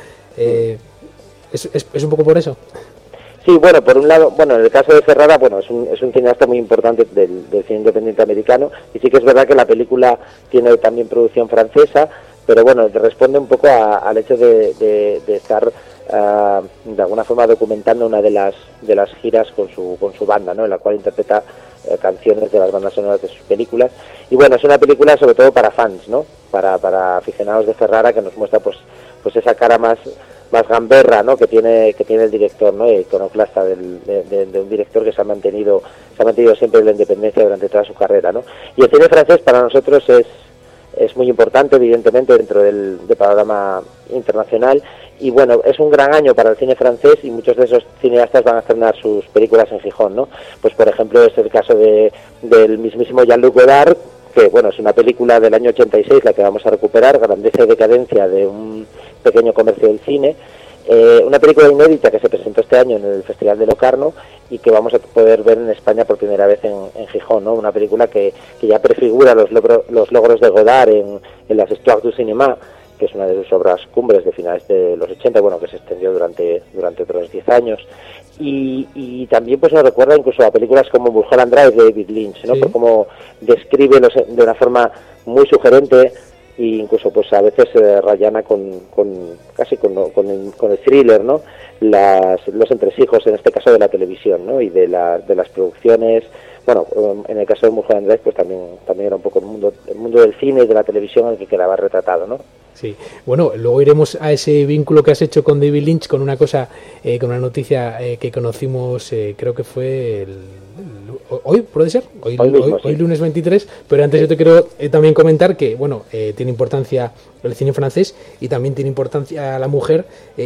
¿Es un poco por eso? Sí, bueno, por un lado, bueno, en el caso de Ferrara, bueno, es un cineasta muy importante del cine independiente americano, y sí que es verdad que la película tiene también producción francesa, pero bueno, responde un poco al hecho de estar de alguna forma documentando una de las giras con su banda, ¿no? En la cual interpreta canciones de las bandas sonoras de sus películas. Y bueno, es una película sobre todo para fans, ¿no? Para aficionados de Ferrara, que nos muestra pues esa cara más gamberra, ¿no? que tiene el director, ¿no? Iconoclasta de un director que se ha mantenido siempre en la independencia durante toda su carrera, ¿no? Y el cine francés para nosotros es muy importante, evidentemente, dentro del panorama internacional. Y bueno, es un gran año para el cine francés, y muchos de esos cineastas van a estrenar sus películas en Gijón, ¿no? Pues por ejemplo es el caso del mismísimo Jean-Luc Godard, que bueno, es una película del año 86 la que vamos a recuperar, Grandeza y decadencia de un pequeño comercio del cine. Una película inédita que se presentó este año en el Festival de Locarno y que vamos a poder ver en España por primera vez en Gijón, ¿no? Una película que ya prefigura los logros de Godard en las Histoires du Cinéma, que es una de sus obras cumbres de finales de los 80, bueno, que se extendió durante otros 10 años. Y también pues nos recuerda incluso a películas como Mulholland Drive de David Lynch, ¿no? Sí. Por cómo describe de una forma muy sugerente e incluso pues a veces rayana casi con el thriller, ¿no? Los entresijos, en este caso de la televisión, ¿no? Y de las producciones. Bueno, en el caso de Mulholland Drive pues también era un poco el mundo del cine y de la televisión en el que quedaba retratado, ¿no? Sí, bueno, luego iremos a ese vínculo que has hecho con David Lynch con una cosa, con una noticia que conocimos, creo que fue hoy, ¿puede ser? Hoy lunes 23, pero antes yo te quiero también comentar que, bueno, tiene importancia el cine francés y también tiene importancia la mujer,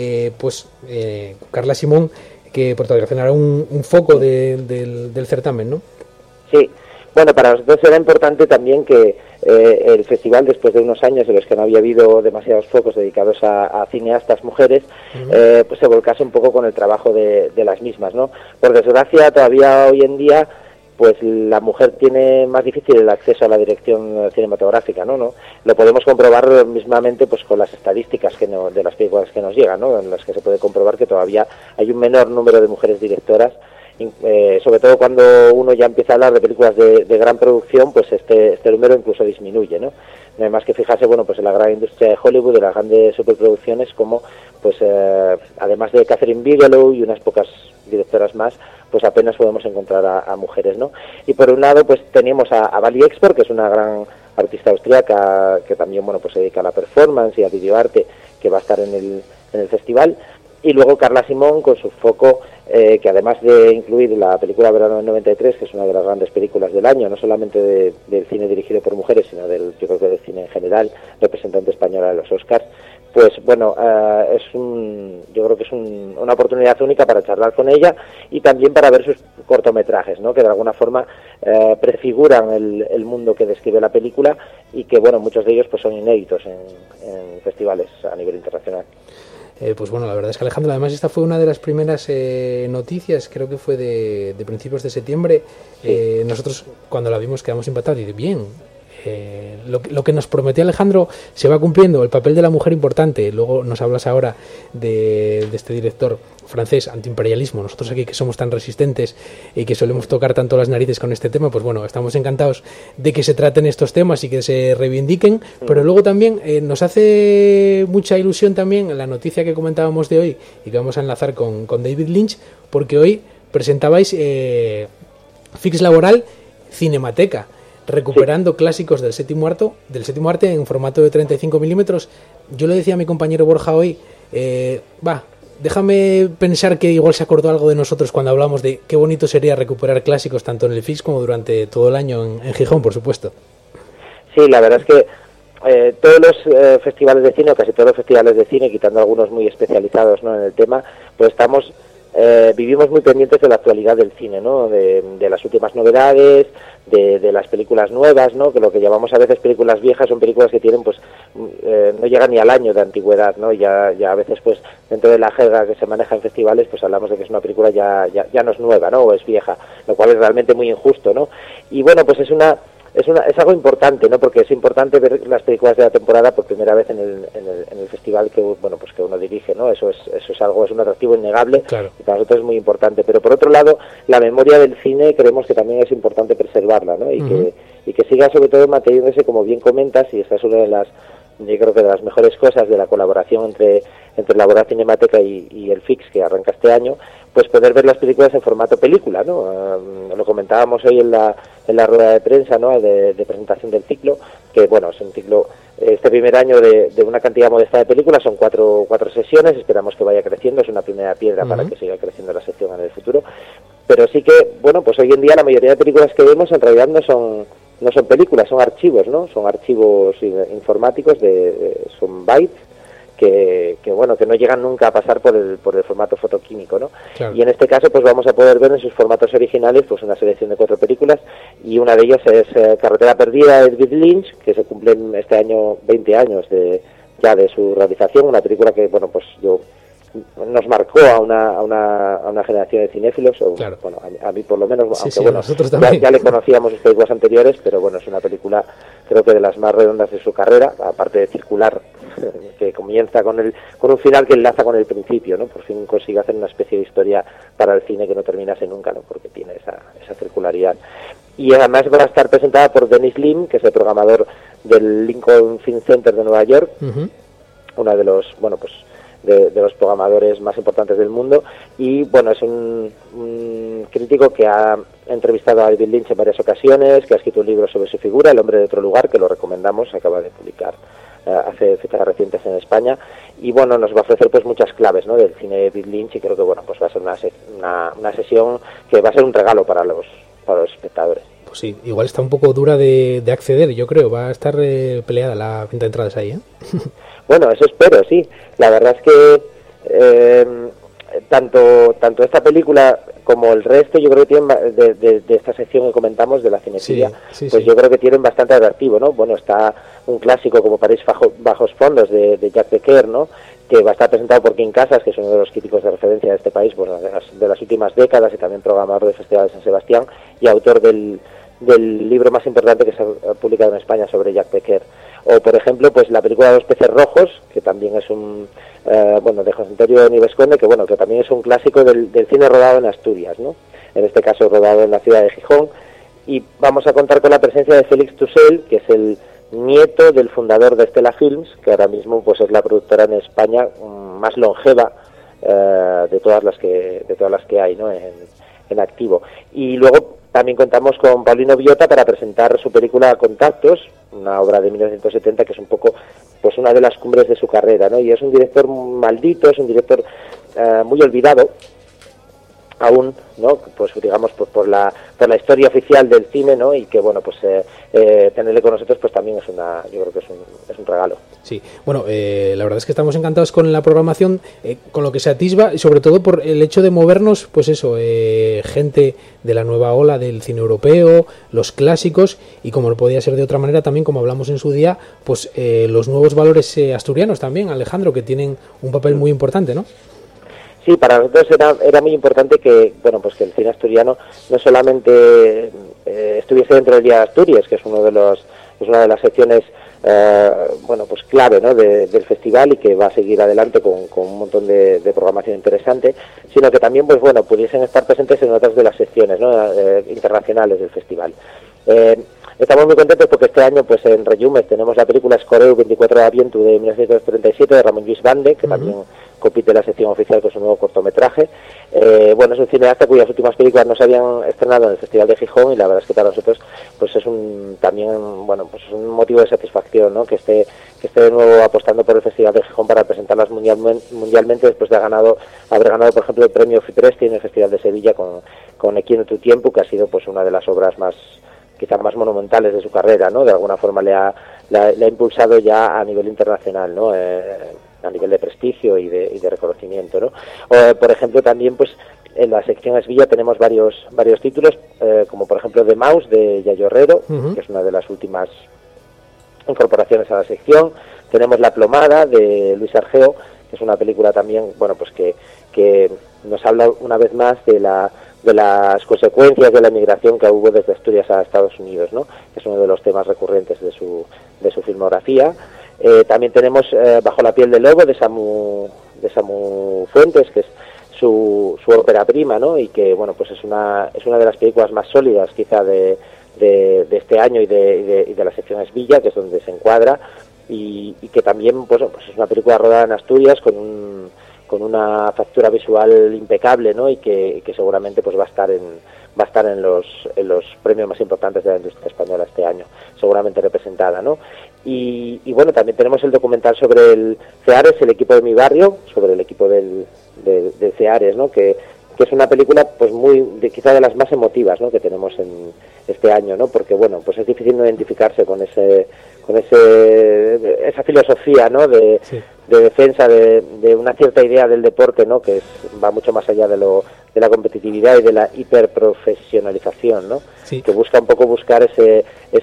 Carla Simón, que protagonizará un foco del certamen, ¿no? Sí. Bueno, para nosotros era importante también que el festival, después de unos años en los que no había habido demasiados focos dedicados a cineastas mujeres, pues se volcase un poco con el trabajo de las mismas, ¿no? Por desgracia, todavía hoy en día, pues la mujer tiene más difícil el acceso a la dirección cinematográfica, ¿no? Lo podemos comprobar mismamente pues con las estadísticas de las películas que nos llegan, ¿no? En las que se puede comprobar que todavía hay un menor número de mujeres directoras. Sobre todo cuando uno ya empieza a hablar de películas de gran producción, pues este número incluso disminuye, ¿no? No hay más que fijarse, bueno, pues en la gran industria de Hollywood, de las grandes superproducciones, como pues además de Catherine Bigelow y unas pocas directoras más, pues apenas podemos encontrar a mujeres, ¿no? Y por un lado, pues teníamos a Vali Export, que es una gran artista austríaca que también, bueno, pues se dedica a la performance y al videoarte, que va a estar en el festival. Y luego Carla Simón con su foco, que además de incluir la película Verano del 93, que es una de las grandes películas del año, no solamente del cine dirigido por mujeres, sino yo creo que del cine en general, representante española de los Oscars, pues bueno, yo creo que es una oportunidad única para charlar con ella y también para ver sus cortometrajes, ¿no? Que de alguna forma prefiguran el mundo que describe la película y que, bueno, muchos de ellos pues son inéditos en festivales a nivel internacional. Pues bueno, la verdad es que Alejandro, además esta fue una de las primeras noticias, creo que fue de principios de septiembre. Sí. Nosotros cuando la vimos quedamos impactados y bien, lo que nos prometió Alejandro se va cumpliendo, el papel de la mujer importante. Luego nos hablas ahora de este director francés, antiimperialismo. Nosotros aquí que somos tan resistentes y que solemos tocar tanto las narices con este tema, pues bueno, estamos encantados de que se traten estos temas y que se reivindiquen, pero luego también nos hace mucha ilusión también la noticia que comentábamos de hoy y que vamos a enlazar con David Lynch, porque hoy presentabais Fix Laboral Cinemateca, recuperando clásicos del séptimo arte en formato de 35 milímetros. Yo le decía a mi compañero Borja hoy, déjame pensar que igual se acordó algo de nosotros cuando hablamos de qué bonito sería recuperar clásicos tanto en el FIX como durante todo el año en Gijón, por supuesto. Sí, la verdad es que todos los festivales de cine, o casi todos los festivales de cine, quitando algunos muy especializados, ¿no?, en el tema, pues vivimos muy pendientes de la actualidad del cine, ¿no?, de las últimas novedades, de las películas nuevas, ¿no?, que lo que llamamos a veces películas viejas son películas que tienen, pues, no llegan ni al año de antigüedad, ¿no? Ya a veces, pues, dentro de la jerga que se maneja en festivales, pues hablamos de que es una película ya no es nueva, ¿no?, o es vieja, lo cual es realmente muy injusto, ¿no? Y bueno, pues es algo importante, ¿no? Porque es importante ver las películas de la temporada por primera vez en el festival que uno dirige, ¿no? Eso es un atractivo innegable, claro. Y para nosotros es muy importante. Pero por otro lado, la memoria del cine creemos que también es importante preservarla, ¿no? Y que siga sobre todo manteniéndose, como bien comentas, y esta es una de las, yo creo que de las mejores cosas de la colaboración entre Laboral Cinemateca y el FIX, que arranca este año, pues poder ver las películas en formato película, ¿no? Lo comentábamos hoy en la rueda de prensa, ¿no?, de presentación del ciclo, que bueno, es un ciclo, este primer año de una cantidad modesta de películas, son cuatro sesiones, esperamos que vaya creciendo, es una primera piedra para que siga creciendo la sección en el futuro, pero sí que, bueno, pues hoy en día la mayoría de películas que vemos en realidad no son películas, son archivos, ¿no? Son archivos informáticos, son bytes, bueno, que no llegan nunca a pasar por el formato fotoquímico, ¿no? Claro. Y en este caso pues vamos a poder ver en sus formatos originales pues una selección de 4 películas, y una de ellas es Carretera Perdida, de David Lynch, que se cumplen este año 20 años ya de su realización, una película que, bueno, pues nos marcó a una generación de cinéfilos, o, claro. bueno, a mí por lo menos, Sí, aunque sí, bueno, nosotros también. ya le conocíamos sus películas anteriores, pero bueno, es una película creo que de las más redondas de su carrera, aparte de circular, que comienza con un final que enlaza con el principio, ¿no? Por fin consigue hacer una especie de historia para el cine que no terminase nunca, ¿no? Porque tiene esa circularidad. Y además va a estar presentada por Dennis Lim, que es el programador del Lincoln Film Center de Nueva York, uno de los, bueno, pues de los programadores más importantes del mundo, y bueno, es un crítico que ha entrevistado a David Lynch en varias ocasiones, que ha escrito un libro sobre su figura, El hombre de otro lugar, que lo recomendamos, se acaba de publicar hace fechas recientes en España, y bueno, nos va a ofrecer pues muchas claves, ¿no?, del cine de David Lynch, y creo que bueno, pues va a ser una sesión que va a ser un regalo para los espectadores. Pues sí, igual está un poco dura de acceder, yo creo, va a estar peleada la venta de entradas ahí, ¿eh? Bueno, eso espero, sí. La verdad es que tanto esta película como el resto, yo creo que tienen de esta sección que comentamos de la cinefilia, sí, pues yo creo que tienen bastante atractivo, ¿no? Bueno, está un clásico como París bajos fondos de Jacques Becker, ¿no?, que va a estar presentado por Kim Casas, que es uno de los críticos de referencia de este país, bueno, de las últimas décadas, y también programador de Festival de San Sebastián y autor del libro más importante que se ha publicado en España sobre Jacques Becker. O, por ejemplo, pues la película Los peces rojos, que también es de José Antonio Nieves Conde, que bueno, que también es un clásico del cine rodado en Asturias, ¿no? En este caso rodado en la ciudad de Gijón. Y vamos a contar con la presencia de Félix Tussell, que es el nieto del fundador de Stella Films, que ahora mismo pues es la productora en España más longeva de todas las que hay, ¿no?, en activo. Y luego también contamos con Paulino Biota para presentar su película Contactos, una obra de 1970 que es un poco pues una de las cumbres de su carrera, ¿no? Y es un director maldito, es un director muy olvidado aún, ¿no?, pues digamos por la historia oficial del cine, ¿no?, y que bueno, pues tenerle con nosotros pues también yo creo que es un regalo. Sí, bueno, la verdad es que estamos encantados con la programación, con lo que se atisba, y sobre todo por el hecho de movernos, pues eso, gente de la nueva ola del cine europeo, los clásicos, y como no podía ser de otra manera también, como hablamos en su día, pues los nuevos valores asturianos también, Alejandro, que tienen un papel muy importante, ¿no? Sí, para nosotros era muy importante que, bueno, pues que el cine asturiano no solamente estuviese dentro del Día de Asturias, que es una de las secciones pues clave, ¿no?, del festival, y que va a seguir adelante con un montón de programación interesante, sino que también pues bueno, pudiesen estar presentes en otras de las secciones, ¿no?, internacionales del festival. Estamos muy contentos porque este año pues en Rejumes tenemos la película Escoreu 24 de Avientu de 1937 de Ramón Lluís Bande, que también compite en la sección oficial con su nuevo cortometraje. Es un cineasta cuyas últimas películas no se habían estrenado en el Festival de Gijón, y la verdad es que para nosotros pues es un motivo de satisfacción, ¿no?, que esté de nuevo apostando por el Festival de Gijón para presentarlas mundialmente, después de haber ganado por ejemplo el premio Fipresti en el Festival de Sevilla con Equiendo tu tiempo, que ha sido pues una de las obras quizás más monumentales de su carrera, ¿no? De alguna forma le ha impulsado ya a nivel internacional, ¿no?, a nivel de prestigio y de reconocimiento, ¿no? Por ejemplo, también pues en la sección Esvilla tenemos varios títulos, como por ejemplo The Mouse de Yayo Herrero, que es una de las últimas incorporaciones a la sección. Tenemos La plomada de Luis Argeo, que es una película también, bueno, pues que nos habla una vez más de las consecuencias de la migración que hubo desde Asturias a Estados Unidos, ¿no?, que es uno de los temas recurrentes de su filmografía. También tenemos Bajo la piel del lobo de Samu Fuentes, que es su ópera prima, ¿no?, y que bueno, pues es una de las películas más sólidas quizá de este año y de la sección Esvilla, que es donde se encuadra, y que también pues es una película rodada en Asturias con una factura visual impecable, ¿no?, y que seguramente pues va a estar en los premios más importantes de la industria española este año, seguramente representada, ¿no? Y bueno, también tenemos el documental sobre el CEARES, el equipo de mi barrio, sobre el equipo del CEARES, ¿no?, que es una película pues quizá de las más emotivas, ¿no?, que tenemos en este año, ¿no? Porque bueno, pues es difícil no identificarse con esa filosofía, ¿no?, de defensa de una cierta idea del deporte, ¿no?, que va mucho más allá de la competitividad y de la hiperprofesionalización, ¿no? Sí. Que busca un poco buscar ese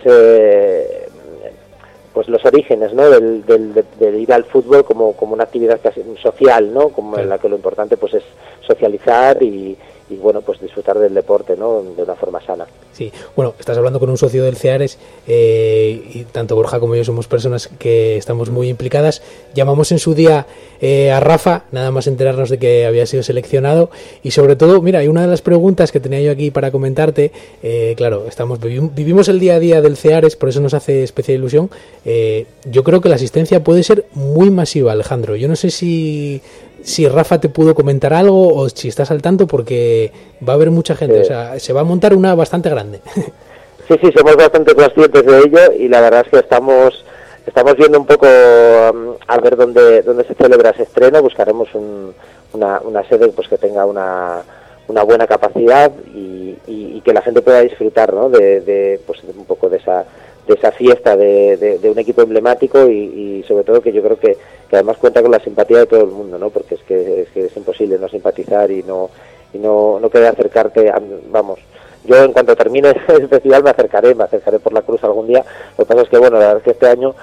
pues los orígenes, ¿no?, de ir al fútbol como una actividad casi social, ¿no?, como en la que lo importante pues es socializar y bueno, pues disfrutar del deporte, ¿no?, de una forma sana. Sí, bueno, estás hablando con un socio del CEARES y tanto Borja como yo somos personas que estamos muy implicadas. Llamamos en su día a Rafa, nada más enterarnos de que había sido seleccionado, y sobre todo, mira, hay una de las preguntas que tenía yo aquí para comentarte. Claro, vivimos el día a día del CEARES, por eso nos hace especial ilusión. Yo creo que la asistencia puede ser muy masiva, Alejandro. Yo no sé si Rafa te pudo comentar algo o si estás al tanto, porque va a haber mucha gente, o sea, se va a montar una bastante grande. Sí, somos bastante conscientes de ello, y la verdad es que estamos viendo un poco a ver dónde se celebra ese estreno. Buscaremos una sede pues que tenga una buena capacidad y que la gente pueda disfrutar, ¿no?, de un poco de esa fiesta de un equipo emblemático y sobre todo que yo creo que además cuenta con la simpatía de todo el mundo, ¿no?, porque es que es imposible no simpatizar y no querer acercarte vamos. Yo en cuanto termine el festival me acercaré por la Cruz algún día. Lo que pasa es que bueno, la verdad es que este año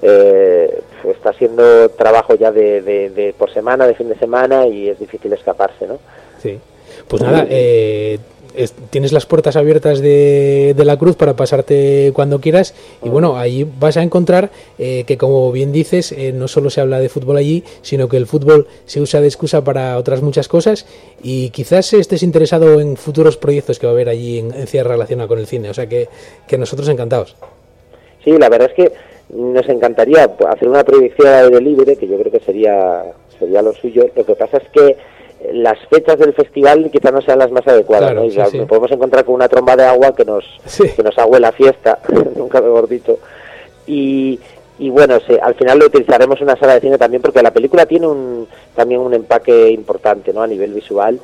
está siendo trabajo ya de por semana, de fin de semana, y es difícil escaparse, ¿no? Sí, pues nada, tienes las puertas abiertas de la Cruz para pasarte cuando quieras, y bueno, ahí vas a encontrar que, como bien dices, no solo se habla de fútbol allí, sino que el fútbol se usa de excusa para otras muchas cosas, y quizás estés interesado en futuros proyectos que va a haber allí en Cierre relacionado con el cine, o sea que nosotros encantados. Sí, la verdad es que nos encantaría hacer una proyección al aire libre, que yo creo que sería lo suyo. Lo que pasa es que las fechas del festival quizás no sean las más adecuadas, claro, ¿no? Y nos podemos encontrar con una tromba de agua que nos agüe la fiesta, nunca mejor dicho. Y bueno, al final lo utilizaremos en una sala de cine también, porque la película tiene también un empaque importante, ¿no?, a nivel visual.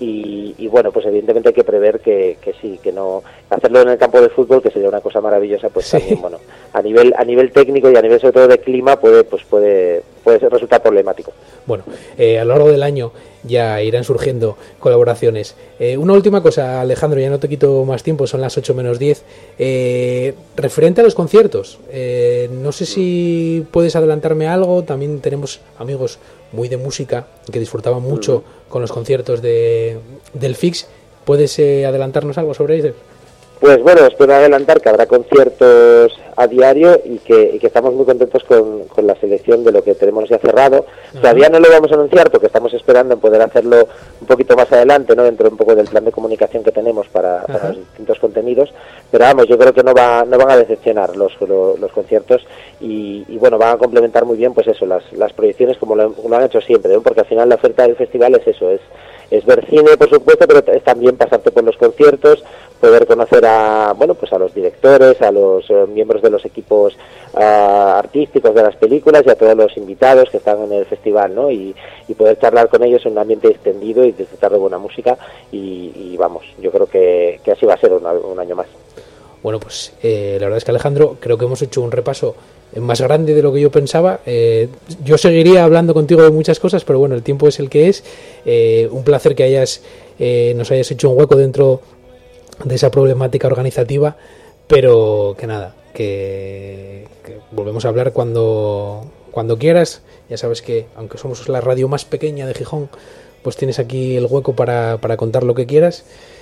Y bueno, pues evidentemente hay que prever que no hacerlo en el campo de fútbol, que sería una cosa maravillosa, pues también, bueno, a nivel técnico y a nivel sobre todo de clima puede resultar problemático. Bueno, a lo largo del año ya irán surgiendo colaboraciones. Una última cosa, Alejandro, ya no te quito más tiempo, son las 8 menos 10. Referente a los conciertos, no sé si puedes adelantarme algo. También tenemos amigos muy de música que disfrutaban mucho con los conciertos del FIX. ¿Puedes adelantarnos algo sobre ellos? Pues bueno, os puedo adelantar que habrá conciertos a diario y que estamos muy contentos con la selección de lo que tenemos ya cerrado. Todavía no lo vamos a anunciar porque estamos esperando en poder hacerlo un poquito más adelante, ¿no?, dentro un poco del plan de comunicación que tenemos para los distintos contenidos. Pero vamos, yo creo que no van a decepcionar los conciertos y bueno, van a complementar muy bien pues eso, las proyecciones como lo han hecho siempre, ¿no? Porque al final la oferta del festival es eso, es ver cine, por supuesto, pero es también pasarte por los conciertos, poder conocer a los directores, a los miembros de los equipos artísticos de las películas y a todos los invitados que están en el festival, ¿no? Y poder charlar con ellos en un ambiente extendido y disfrutar de buena música y vamos, yo creo que así va a ser un año más. Bueno, pues la verdad es que, Alejandro, creo que hemos hecho un repaso más grande de lo que yo pensaba. Yo seguiría hablando contigo de muchas cosas, pero bueno, el tiempo es el que es. Un placer que nos hayas hecho un hueco dentro de esa problemática organizativa, pero que nada, que volvemos a hablar cuando quieras. Ya sabes que, aunque somos la radio más pequeña de Gijón, pues tienes aquí el hueco para contar lo que quieras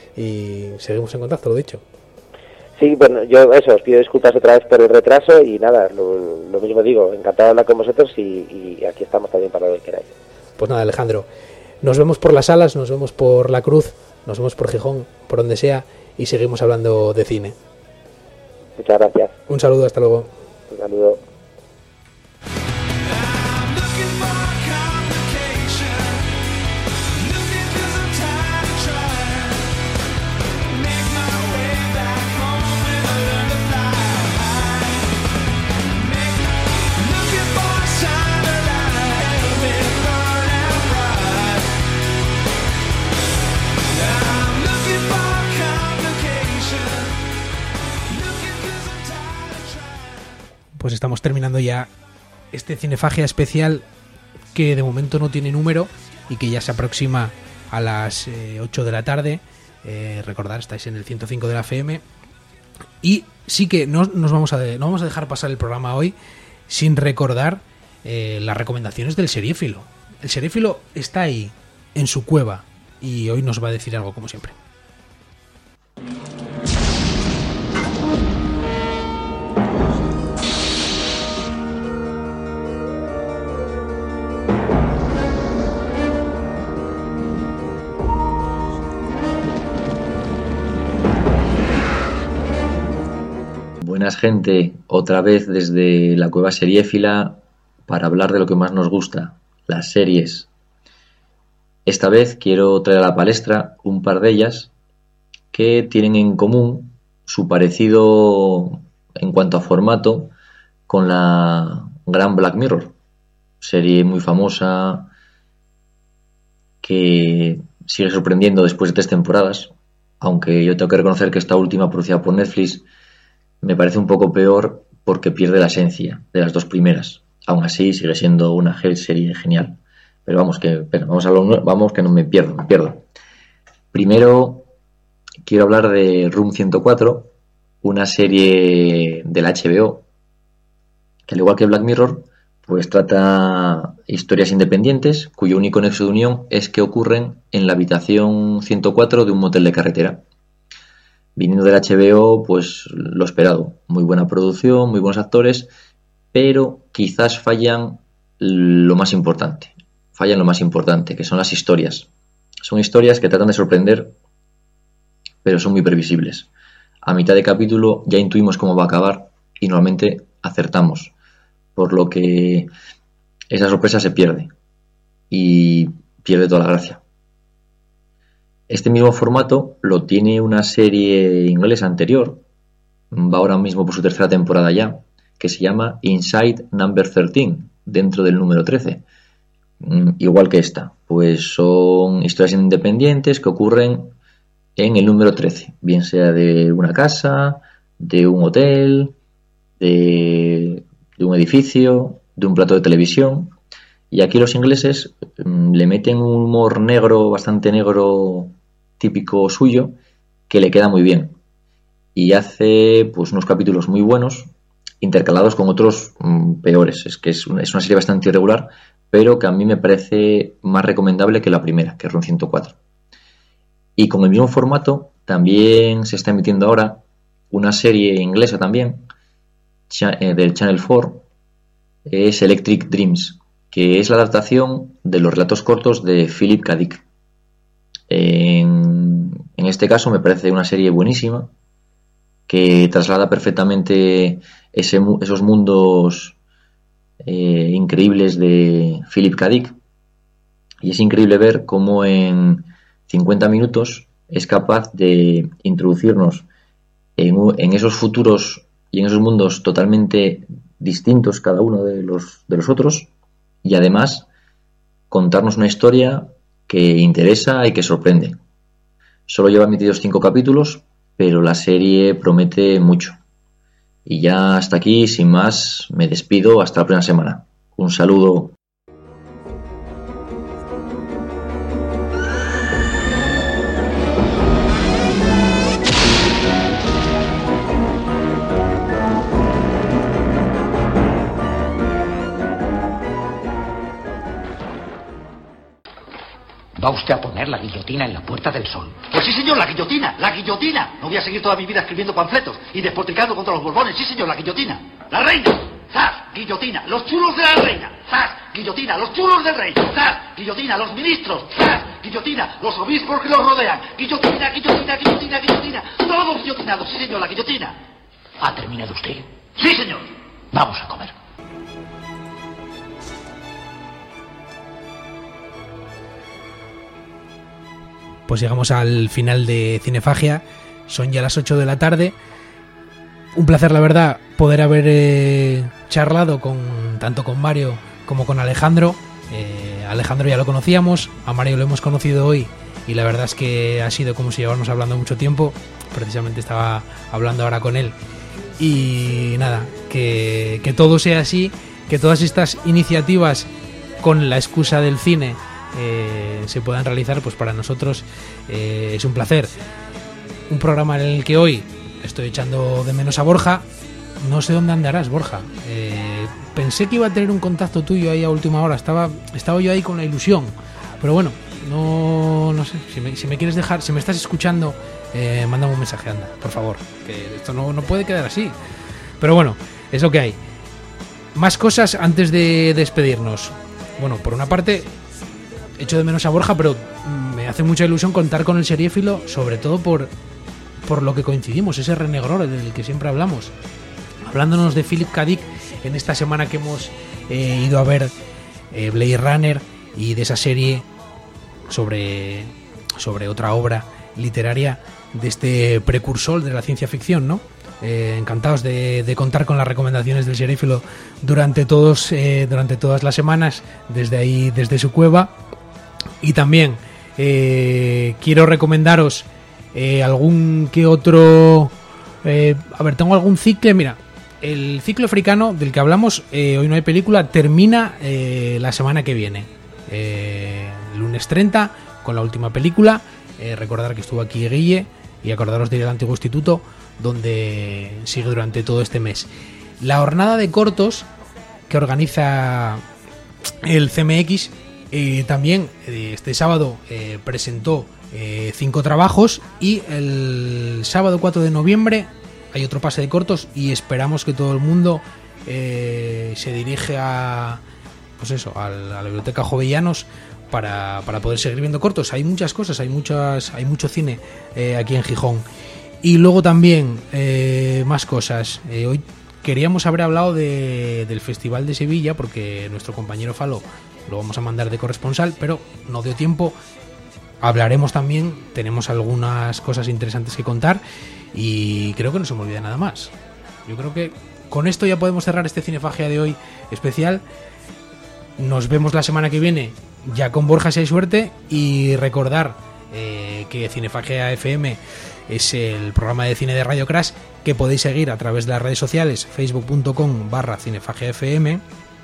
y seguimos en contacto, lo dicho. Sí, bueno, yo os pido disculpas otra vez por el retraso y nada, lo mismo digo, encantado de hablar con vosotros y aquí estamos también para lo que queráis. Pues nada, Alejandro, nos vemos por las salas, nos vemos por La Cruz, nos vemos por Gijón, por donde sea, y seguimos hablando de cine. Muchas gracias. Un saludo, hasta luego. Un saludo. pues estamos terminando ya este Cinefagia especial que de momento no tiene número y que ya se aproxima a las 8 de la tarde. Recordad, estáis en el 105 de la FM. Y sí que no vamos a dejar pasar el programa hoy sin recordar las recomendaciones del seriéfilo. El seriéfilo está ahí, en su cueva, y hoy nos va a decir algo como siempre. Buenas gente, otra vez desde la cueva seriéfila para hablar de lo que más nos gusta, las series. Esta vez quiero traer a la palestra un par de ellas que tienen en común su parecido en cuanto a formato con la gran Black Mirror, serie muy famosa que sigue sorprendiendo después de 3 temporadas, aunque yo tengo que reconocer que esta última, producida por Netflix, me parece un poco peor porque pierde la esencia de las 2 primeras. Aún así sigue siendo una serie genial. Pero vamos que no me pierdo. Primero quiero hablar de Room 104, una serie del HBO que, al igual que Black Mirror, pues trata historias independientes cuyo único nexo de unión es que ocurren en la habitación 104 de un motel de carretera. Viniendo del HBO, pues lo esperado. Muy buena producción, muy buenos actores, pero quizás fallan lo más importante, que son las historias. Son historias que tratan de sorprender, pero son muy previsibles. A mitad de capítulo ya intuimos cómo va a acabar y normalmente acertamos, por lo que esa sorpresa se pierde y pierde toda la gracia. Este mismo formato lo tiene una serie inglesa anterior, va ahora mismo por su 3ª temporada ya, que se llama Inside Number 13, dentro del número 13. Igual que esta, pues son historias independientes que ocurren en el número 13, bien sea de una casa, de un hotel, de un edificio, de un plato de televisión. Y aquí los ingleses le meten un humor negro, bastante negro, típico suyo, que le queda muy bien. Y hace pues unos capítulos muy buenos, intercalados con otros peores. Es que es una serie bastante irregular, pero que a mí me parece más recomendable que la primera, que es Room 104. Y con el mismo formato también se está emitiendo ahora una serie inglesa también, del Channel 4, es Electric Dreams, que es la adaptación de los relatos cortos de Philip K. Dick. En este caso me parece una serie buenísima que traslada perfectamente esos mundos increíbles de Philip K. Dick, y es increíble ver cómo en 50 minutos es capaz de introducirnos en esos futuros y en esos mundos totalmente distintos cada uno de los otros, y además contarnos una historia que interesa y que sorprende. Solo lleva emitidos 5 capítulos, pero la serie promete mucho. Y ya hasta aquí, sin más, me despido hasta la próxima semana. Un saludo. ¿Va usted a poner la guillotina en la Puerta del Sol? Pues sí, señor, la guillotina, la guillotina. No voy a seguir toda mi vida escribiendo panfletos y despotricando contra los Borbones. Sí, señor, la guillotina. ¡La reina! ¡Zas! Guillotina. ¡Los chulos de la reina! ¡Zas! Guillotina. ¡Los chulos del rey! ¡Zas! Guillotina. ¡Los ministros! ¡Zas! Guillotina. ¡Los obispos que los rodean! ¡Guillotina, guillotina, guillotina, guillotina! ¡Todos guillotinados! Sí, señor, la guillotina. ¿Ha terminado usted? Sí, señor. Vamos a comer. Pues llegamos al final de Cinefagia. Son ya las 8 de la tarde. Un placer, la verdad, poder haber charlado tanto con Mario como con Alejandro. Alejandro ya lo conocíamos, a Mario lo hemos conocido hoy, y la verdad es que ha sido como si lleváramos hablando mucho tiempo. Precisamente estaba hablando ahora con él. Y nada, que todo sea así, que todas estas iniciativas con la excusa del cine se puedan realizar, pues para nosotros es un placer. Un programa en el que hoy estoy echando de menos a Borja. No sé dónde andarás, Borja. Pensé que iba a tener un contacto tuyo ahí a última hora. Estaba yo ahí con la ilusión. Pero bueno, no sé. Si me quieres dejar, si me estás escuchando, mándame un mensaje, anda, por favor. Que esto no puede quedar así. Pero bueno, es lo que hay. Más cosas antes de despedirnos. Bueno, por una parte, echo de menos a Borja, pero me hace mucha ilusión contar con el seriéfilo, sobre todo por lo que coincidimos, ese René Grore del que siempre hablamos. Hablándonos de Philip K. Dick en esta semana que hemos ido a ver Blade Runner y de esa serie sobre otra obra literaria de este precursor de la ciencia ficción, ¿no? Encantados de contar con las recomendaciones del seriéfilo durante todas las semanas, desde ahí, desde su cueva. Y también quiero recomendaros algún que otro... tengo algún cicle, mira. El ciclo africano del que hablamos, hoy no hay película, termina la semana que viene. Lunes 30, con la última película. Recordar que estuvo aquí Guille y acordaros de ir al Antiguo Instituto, donde sigue durante todo este mes. La jornada de cortos que organiza el CMX también este sábado presentó 5 trabajos, y el sábado 4 de noviembre hay otro pase de cortos, y esperamos que todo el mundo se dirige a la Biblioteca Jovellanos para poder seguir viendo cortos. Hay muchas cosas, hay mucho cine aquí en Gijón. Y luego también más cosas. Hoy queríamos haber hablado del Festival de Sevilla, porque nuestro compañero Falo lo vamos a mandar de corresponsal, pero no dio tiempo. Hablaremos también, tenemos algunas cosas interesantes que contar, y creo que no se me olvida nada más. Yo creo que con esto ya podemos cerrar este Cinefagia de hoy especial. Nos vemos la semana que viene, ya con Borja si hay suerte, y recordar que Cinefagia FM es el programa de cine de Radio Crash, que podéis seguir a través de las redes sociales, facebook.com/cinefagiafm,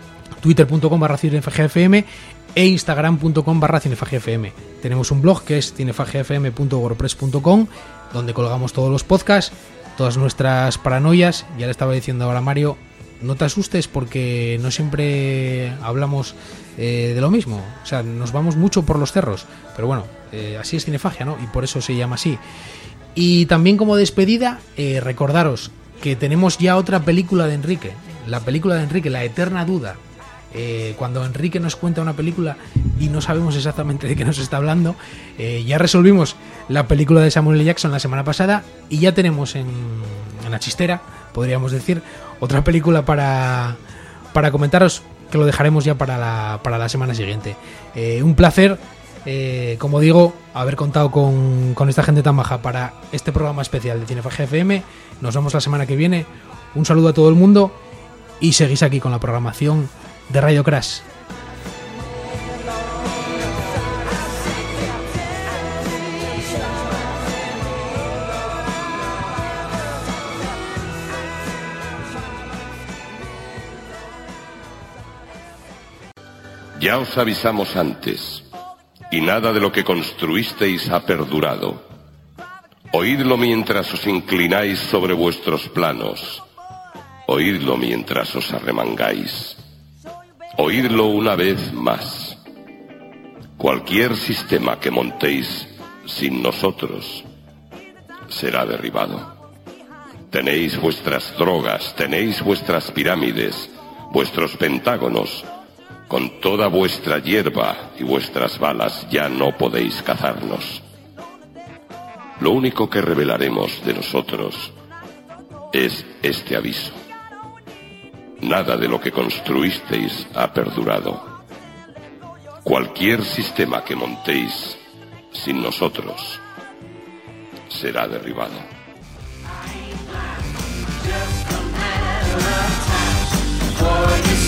twitter.com/cinefagiafm e instagram.com/cinefagiafm. Tenemos un blog que es cinefagiafm.wordpress.com, donde colgamos todos los podcasts, todas nuestras paranoias. Ya le estaba diciendo ahora a Mario, no te asustes porque no siempre hablamos de lo mismo, o sea, nos vamos mucho por los cerros, pero bueno, así es Cinefagia, ¿no? Y por eso se llama así. Y también, como despedida, recordaros que tenemos ya otra película de Enrique, la película de Enrique, La Eterna Duda. Cuando Enrique nos cuenta una película y no sabemos exactamente de qué nos está hablando, ya resolvimos la película de Samuel L. Jackson la semana pasada, y ya tenemos en la chistera, podríamos decir, otra película para comentaros, que lo dejaremos ya para la semana siguiente. Un placer, como digo, haber contado con esta gente tan maja para este programa especial de Cinefagia FM. Nos vemos la semana que viene. Un saludo a todo el mundo, y seguís aquí con la programación de Radio Crash. Ya os avisamos antes, y nada de lo que construisteis ha perdurado. Oídlo mientras os inclináis sobre vuestros planos. Oídlo mientras os arremangáis. Oídlo una vez más. Cualquier sistema que montéis sin nosotros será derribado. Tenéis vuestras drogas, tenéis vuestras pirámides, vuestros pentágonos. Con toda vuestra hierba y vuestras balas ya no podéis cazarnos. Lo único que revelaremos de nosotros es este aviso. Nada de lo que construisteis ha perdurado. Cualquier sistema que montéis sin nosotros será derribado. For